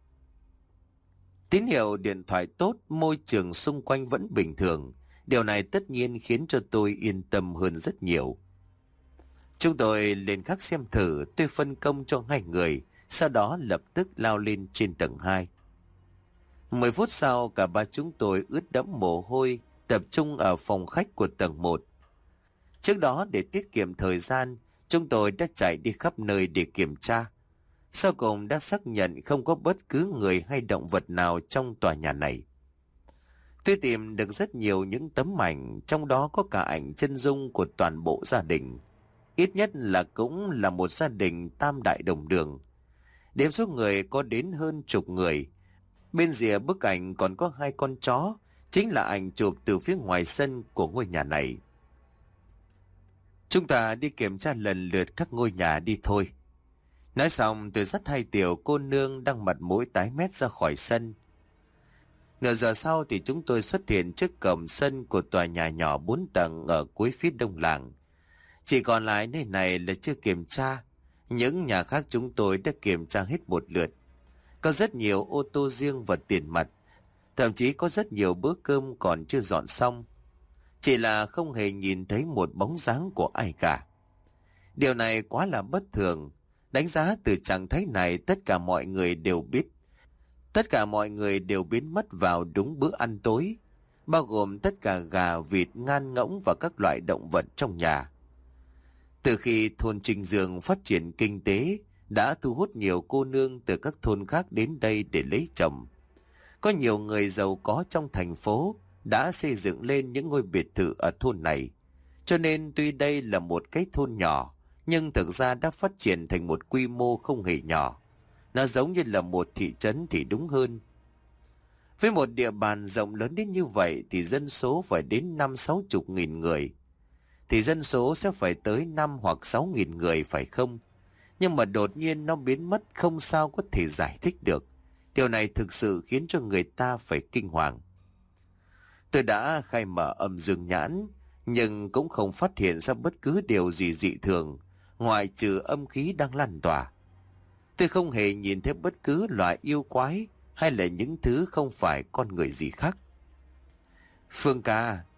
Tín hiệu điện thoại tốt, môi trường xung quanh vẫn bình thường. Điều này tất nhiên khiến cho tôi yên tâm hơn rất nhiều. Chúng tôi lên khắc xem thử, tôi phân công cho hai người, sau đó lập tức lao lên trên tầng hai. Mười phút sau, cả ba chúng tôi ướt đẫm mồ hôi, tập trung ở phòng khách của tầng một. Trước đó, để tiết kiệm thời gian, chúng tôi đã chạy đi khắp nơi để kiểm tra. Sau cùng đã xác nhận không có bất cứ người hay động vật nào trong tòa nhà này. Tôi tìm được rất nhiều những tấm ảnh, trong đó có cả ảnh chân dung của toàn bộ gia đình. Ít nhất là cũng là một gia đình tam đại đồng đường. Đếm số người có đến hơn chục người. Bên rìa bức ảnh còn có hai con chó, chính là ảnh chụp từ phía ngoài sân của ngôi nhà này. Chúng ta đi kiểm tra lần lượt các ngôi nhà đi thôi. Nói xong tôi dắt hai tiểu cô nương đang mặt mũi tái mét ra khỏi sân. Nửa giờ sau thì chúng tôi xuất hiện trước cổng sân của tòa nhà nhỏ bốn tầng ở cuối phía đông làng. Chỉ còn lại nơi này là chưa kiểm tra. Những nhà khác chúng tôi đã kiểm tra hết một lượt. Có rất nhiều ô tô riêng và tiền mặt. Thậm chí có rất nhiều bữa cơm còn chưa dọn xong. Chỉ là không hề nhìn thấy một bóng dáng của ai cả. Điều này quá là bất thường. Đánh giá từ trạng thái này, tất cả mọi người đều biết. Tất cả mọi người đều biến mất vào đúng bữa ăn tối, bao gồm tất cả gà, vịt, ngan ngỗng và các loại động vật trong nhà. Từ khi thôn Trinh Dương phát triển kinh tế, đã thu hút nhiều cô nương từ các thôn khác đến đây để lấy chồng. Có nhiều người giàu có trong thành phố đã xây dựng lên những ngôi biệt thự ở thôn này. Cho nên tuy đây là một cái thôn nhỏ, nhưng thực ra đã phát triển thành một quy mô không hề nhỏ. Nó giống như là một thị trấn thì đúng hơn. Với một địa bàn rộng lớn đến như vậy thì dân số phải đến năm sáu chục nghìn người. Thì dân số sẽ phải tới năm hoặc sáu nghìn người phải không? Nhưng mà đột nhiên nó biến mất không sao có thể giải thích được. Điều này thực sự khiến cho người ta phải kinh hoàng. Tôi đã khai mở âm dương nhãn, nhưng cũng không phát hiện ra bất cứ điều gì dị thường, ngoại trừ âm khí đang lan tỏa. Tôi không hề nhìn thấy bất cứ loại yêu quái hay là những thứ không phải con người gì khác. Phương ca,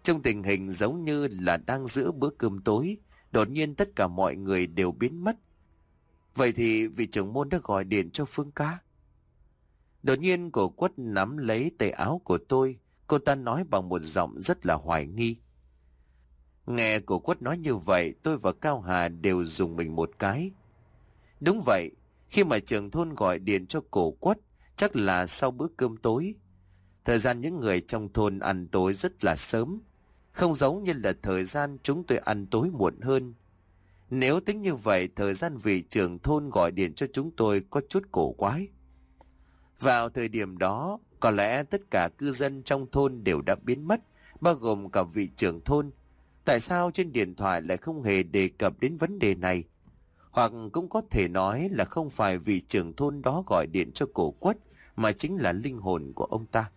Trong tình hình giống như là đang giữa bữa cơm tối, đột nhiên tất cả mọi người đều biến mất. Vậy thì vị trưởng môn đã gọi điện cho Phương ca. Đột nhiên cô Quất nắm lấy tay áo của tôi. Cô ta nói bằng một giọng rất là hoài nghi. Nghe cô Quất nói như vậy, tôi và Cao Hà đều rùng mình một cái. Đúng vậy, khi mà trưởng thôn gọi điện cho cô Quất, chắc là sau bữa cơm tối. Thời gian những người trong thôn ăn tối rất là sớm, không giống như là thời gian chúng tôi ăn tối muộn hơn. Nếu tính như vậy, thời gian vị trưởng thôn gọi điện cho chúng tôi có chút cổ quái. Vào thời điểm đó, có lẽ tất cả cư dân trong thôn đều đã biến mất, bao gồm cả vị trưởng thôn. Tại sao trên điện thoại lại không hề đề cập đến vấn đề này? Hoặc cũng có thể nói là không phải vị trưởng thôn đó gọi điện cho cổ Quất, mà chính là linh hồn của ông ta.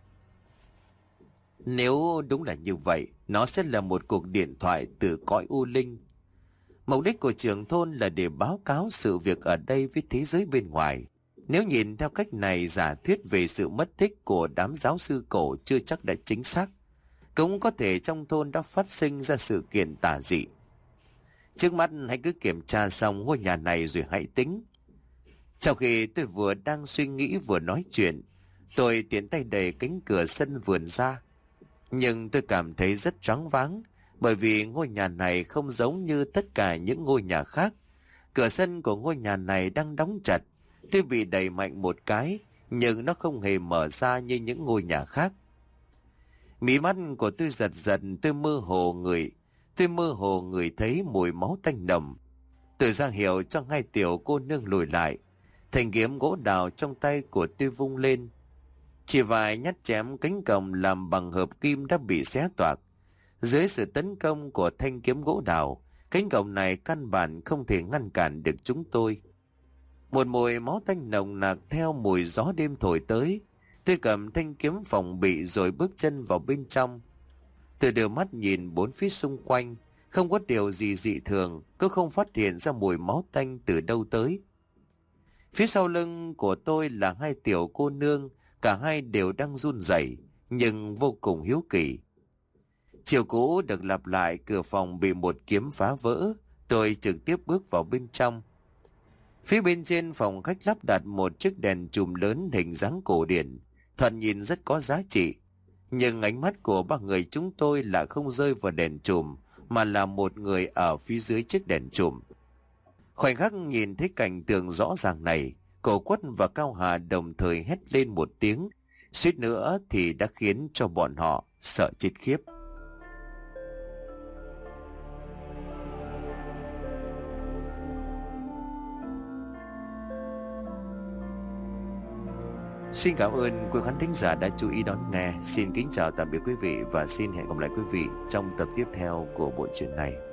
Nếu đúng là như vậy, nó sẽ là một cuộc điện thoại từ cõi u linh. Mục đích của trưởng thôn là để báo cáo sự việc ở đây với thế giới bên ngoài. Nếu nhìn theo cách này, giả thuyết về sự mất tích của đám giáo sư cổ chưa chắc đã chính xác. Cũng có thể trong thôn đã phát sinh ra sự kiện tà dị. Trước mắt hãy cứ kiểm tra xong ngôi nhà này rồi hãy tính. Trong khi tôi vừa đang suy nghĩ vừa nói chuyện, tôi tiến tay đẩy cánh cửa sân vườn ra. Nhưng tôi cảm thấy rất choáng váng, bởi vì ngôi nhà này không giống như tất cả những ngôi nhà khác. Cửa sân của ngôi nhà này đang đóng chặt. Tôi bị đẩy mạnh một cái, nhưng nó không hề mở ra như những ngôi nhà khác. Mí mắt của tôi giật giật, tôi mơ hồ người, tôi mơ hồ người thấy mùi máu tanh nồng. Tôi ra hiệu cho hai tiểu cô nương lùi lại. Thanh kiếm gỗ đào trong tay của tôi vung lên. Chỉ vài nhát chém cánh cổng làm bằng hợp kim đã bị xé toạc. Dưới sự tấn công của thanh kiếm gỗ đào, cánh cổng này căn bản không thể ngăn cản được chúng tôi. Một mùi máu tanh nồng nặc theo mùi gió đêm thổi tới. Tôi cầm thanh kiếm phòng bị rồi bước chân vào bên trong. Tôi đưa mắt nhìn bốn phía xung quanh, không có điều gì dị thường, cứ không phát hiện ra mùi máu tanh từ đâu tới. Phía sau lưng của tôi là hai tiểu cô nương, cả hai đều đang run rẩy nhưng vô cùng hiếu kỳ. Chiều cũ được lặp lại, cửa phòng bị một kiếm phá vỡ. Tôi trực tiếp bước vào bên trong. Phía bên trên phòng khách lắp đặt một chiếc đèn chùm lớn hình dáng cổ điển, thoạt nhìn rất có giá trị. Nhưng ánh mắt của ba người chúng tôi là không rơi vào đèn chùm, mà là một người ở phía dưới chiếc đèn chùm. Khoảnh khắc nhìn thấy cảnh tượng rõ ràng này, Cổ Quất và Cao Hà đồng thời hét lên một tiếng, suýt nữa thì đã khiến cho bọn họ sợ chết khiếp. Xin cảm ơn quý khán thính giả đã chú ý đón nghe. Xin kính chào tạm biệt quý vị và xin hẹn gặp lại quý vị trong tập tiếp theo của bộ truyện này.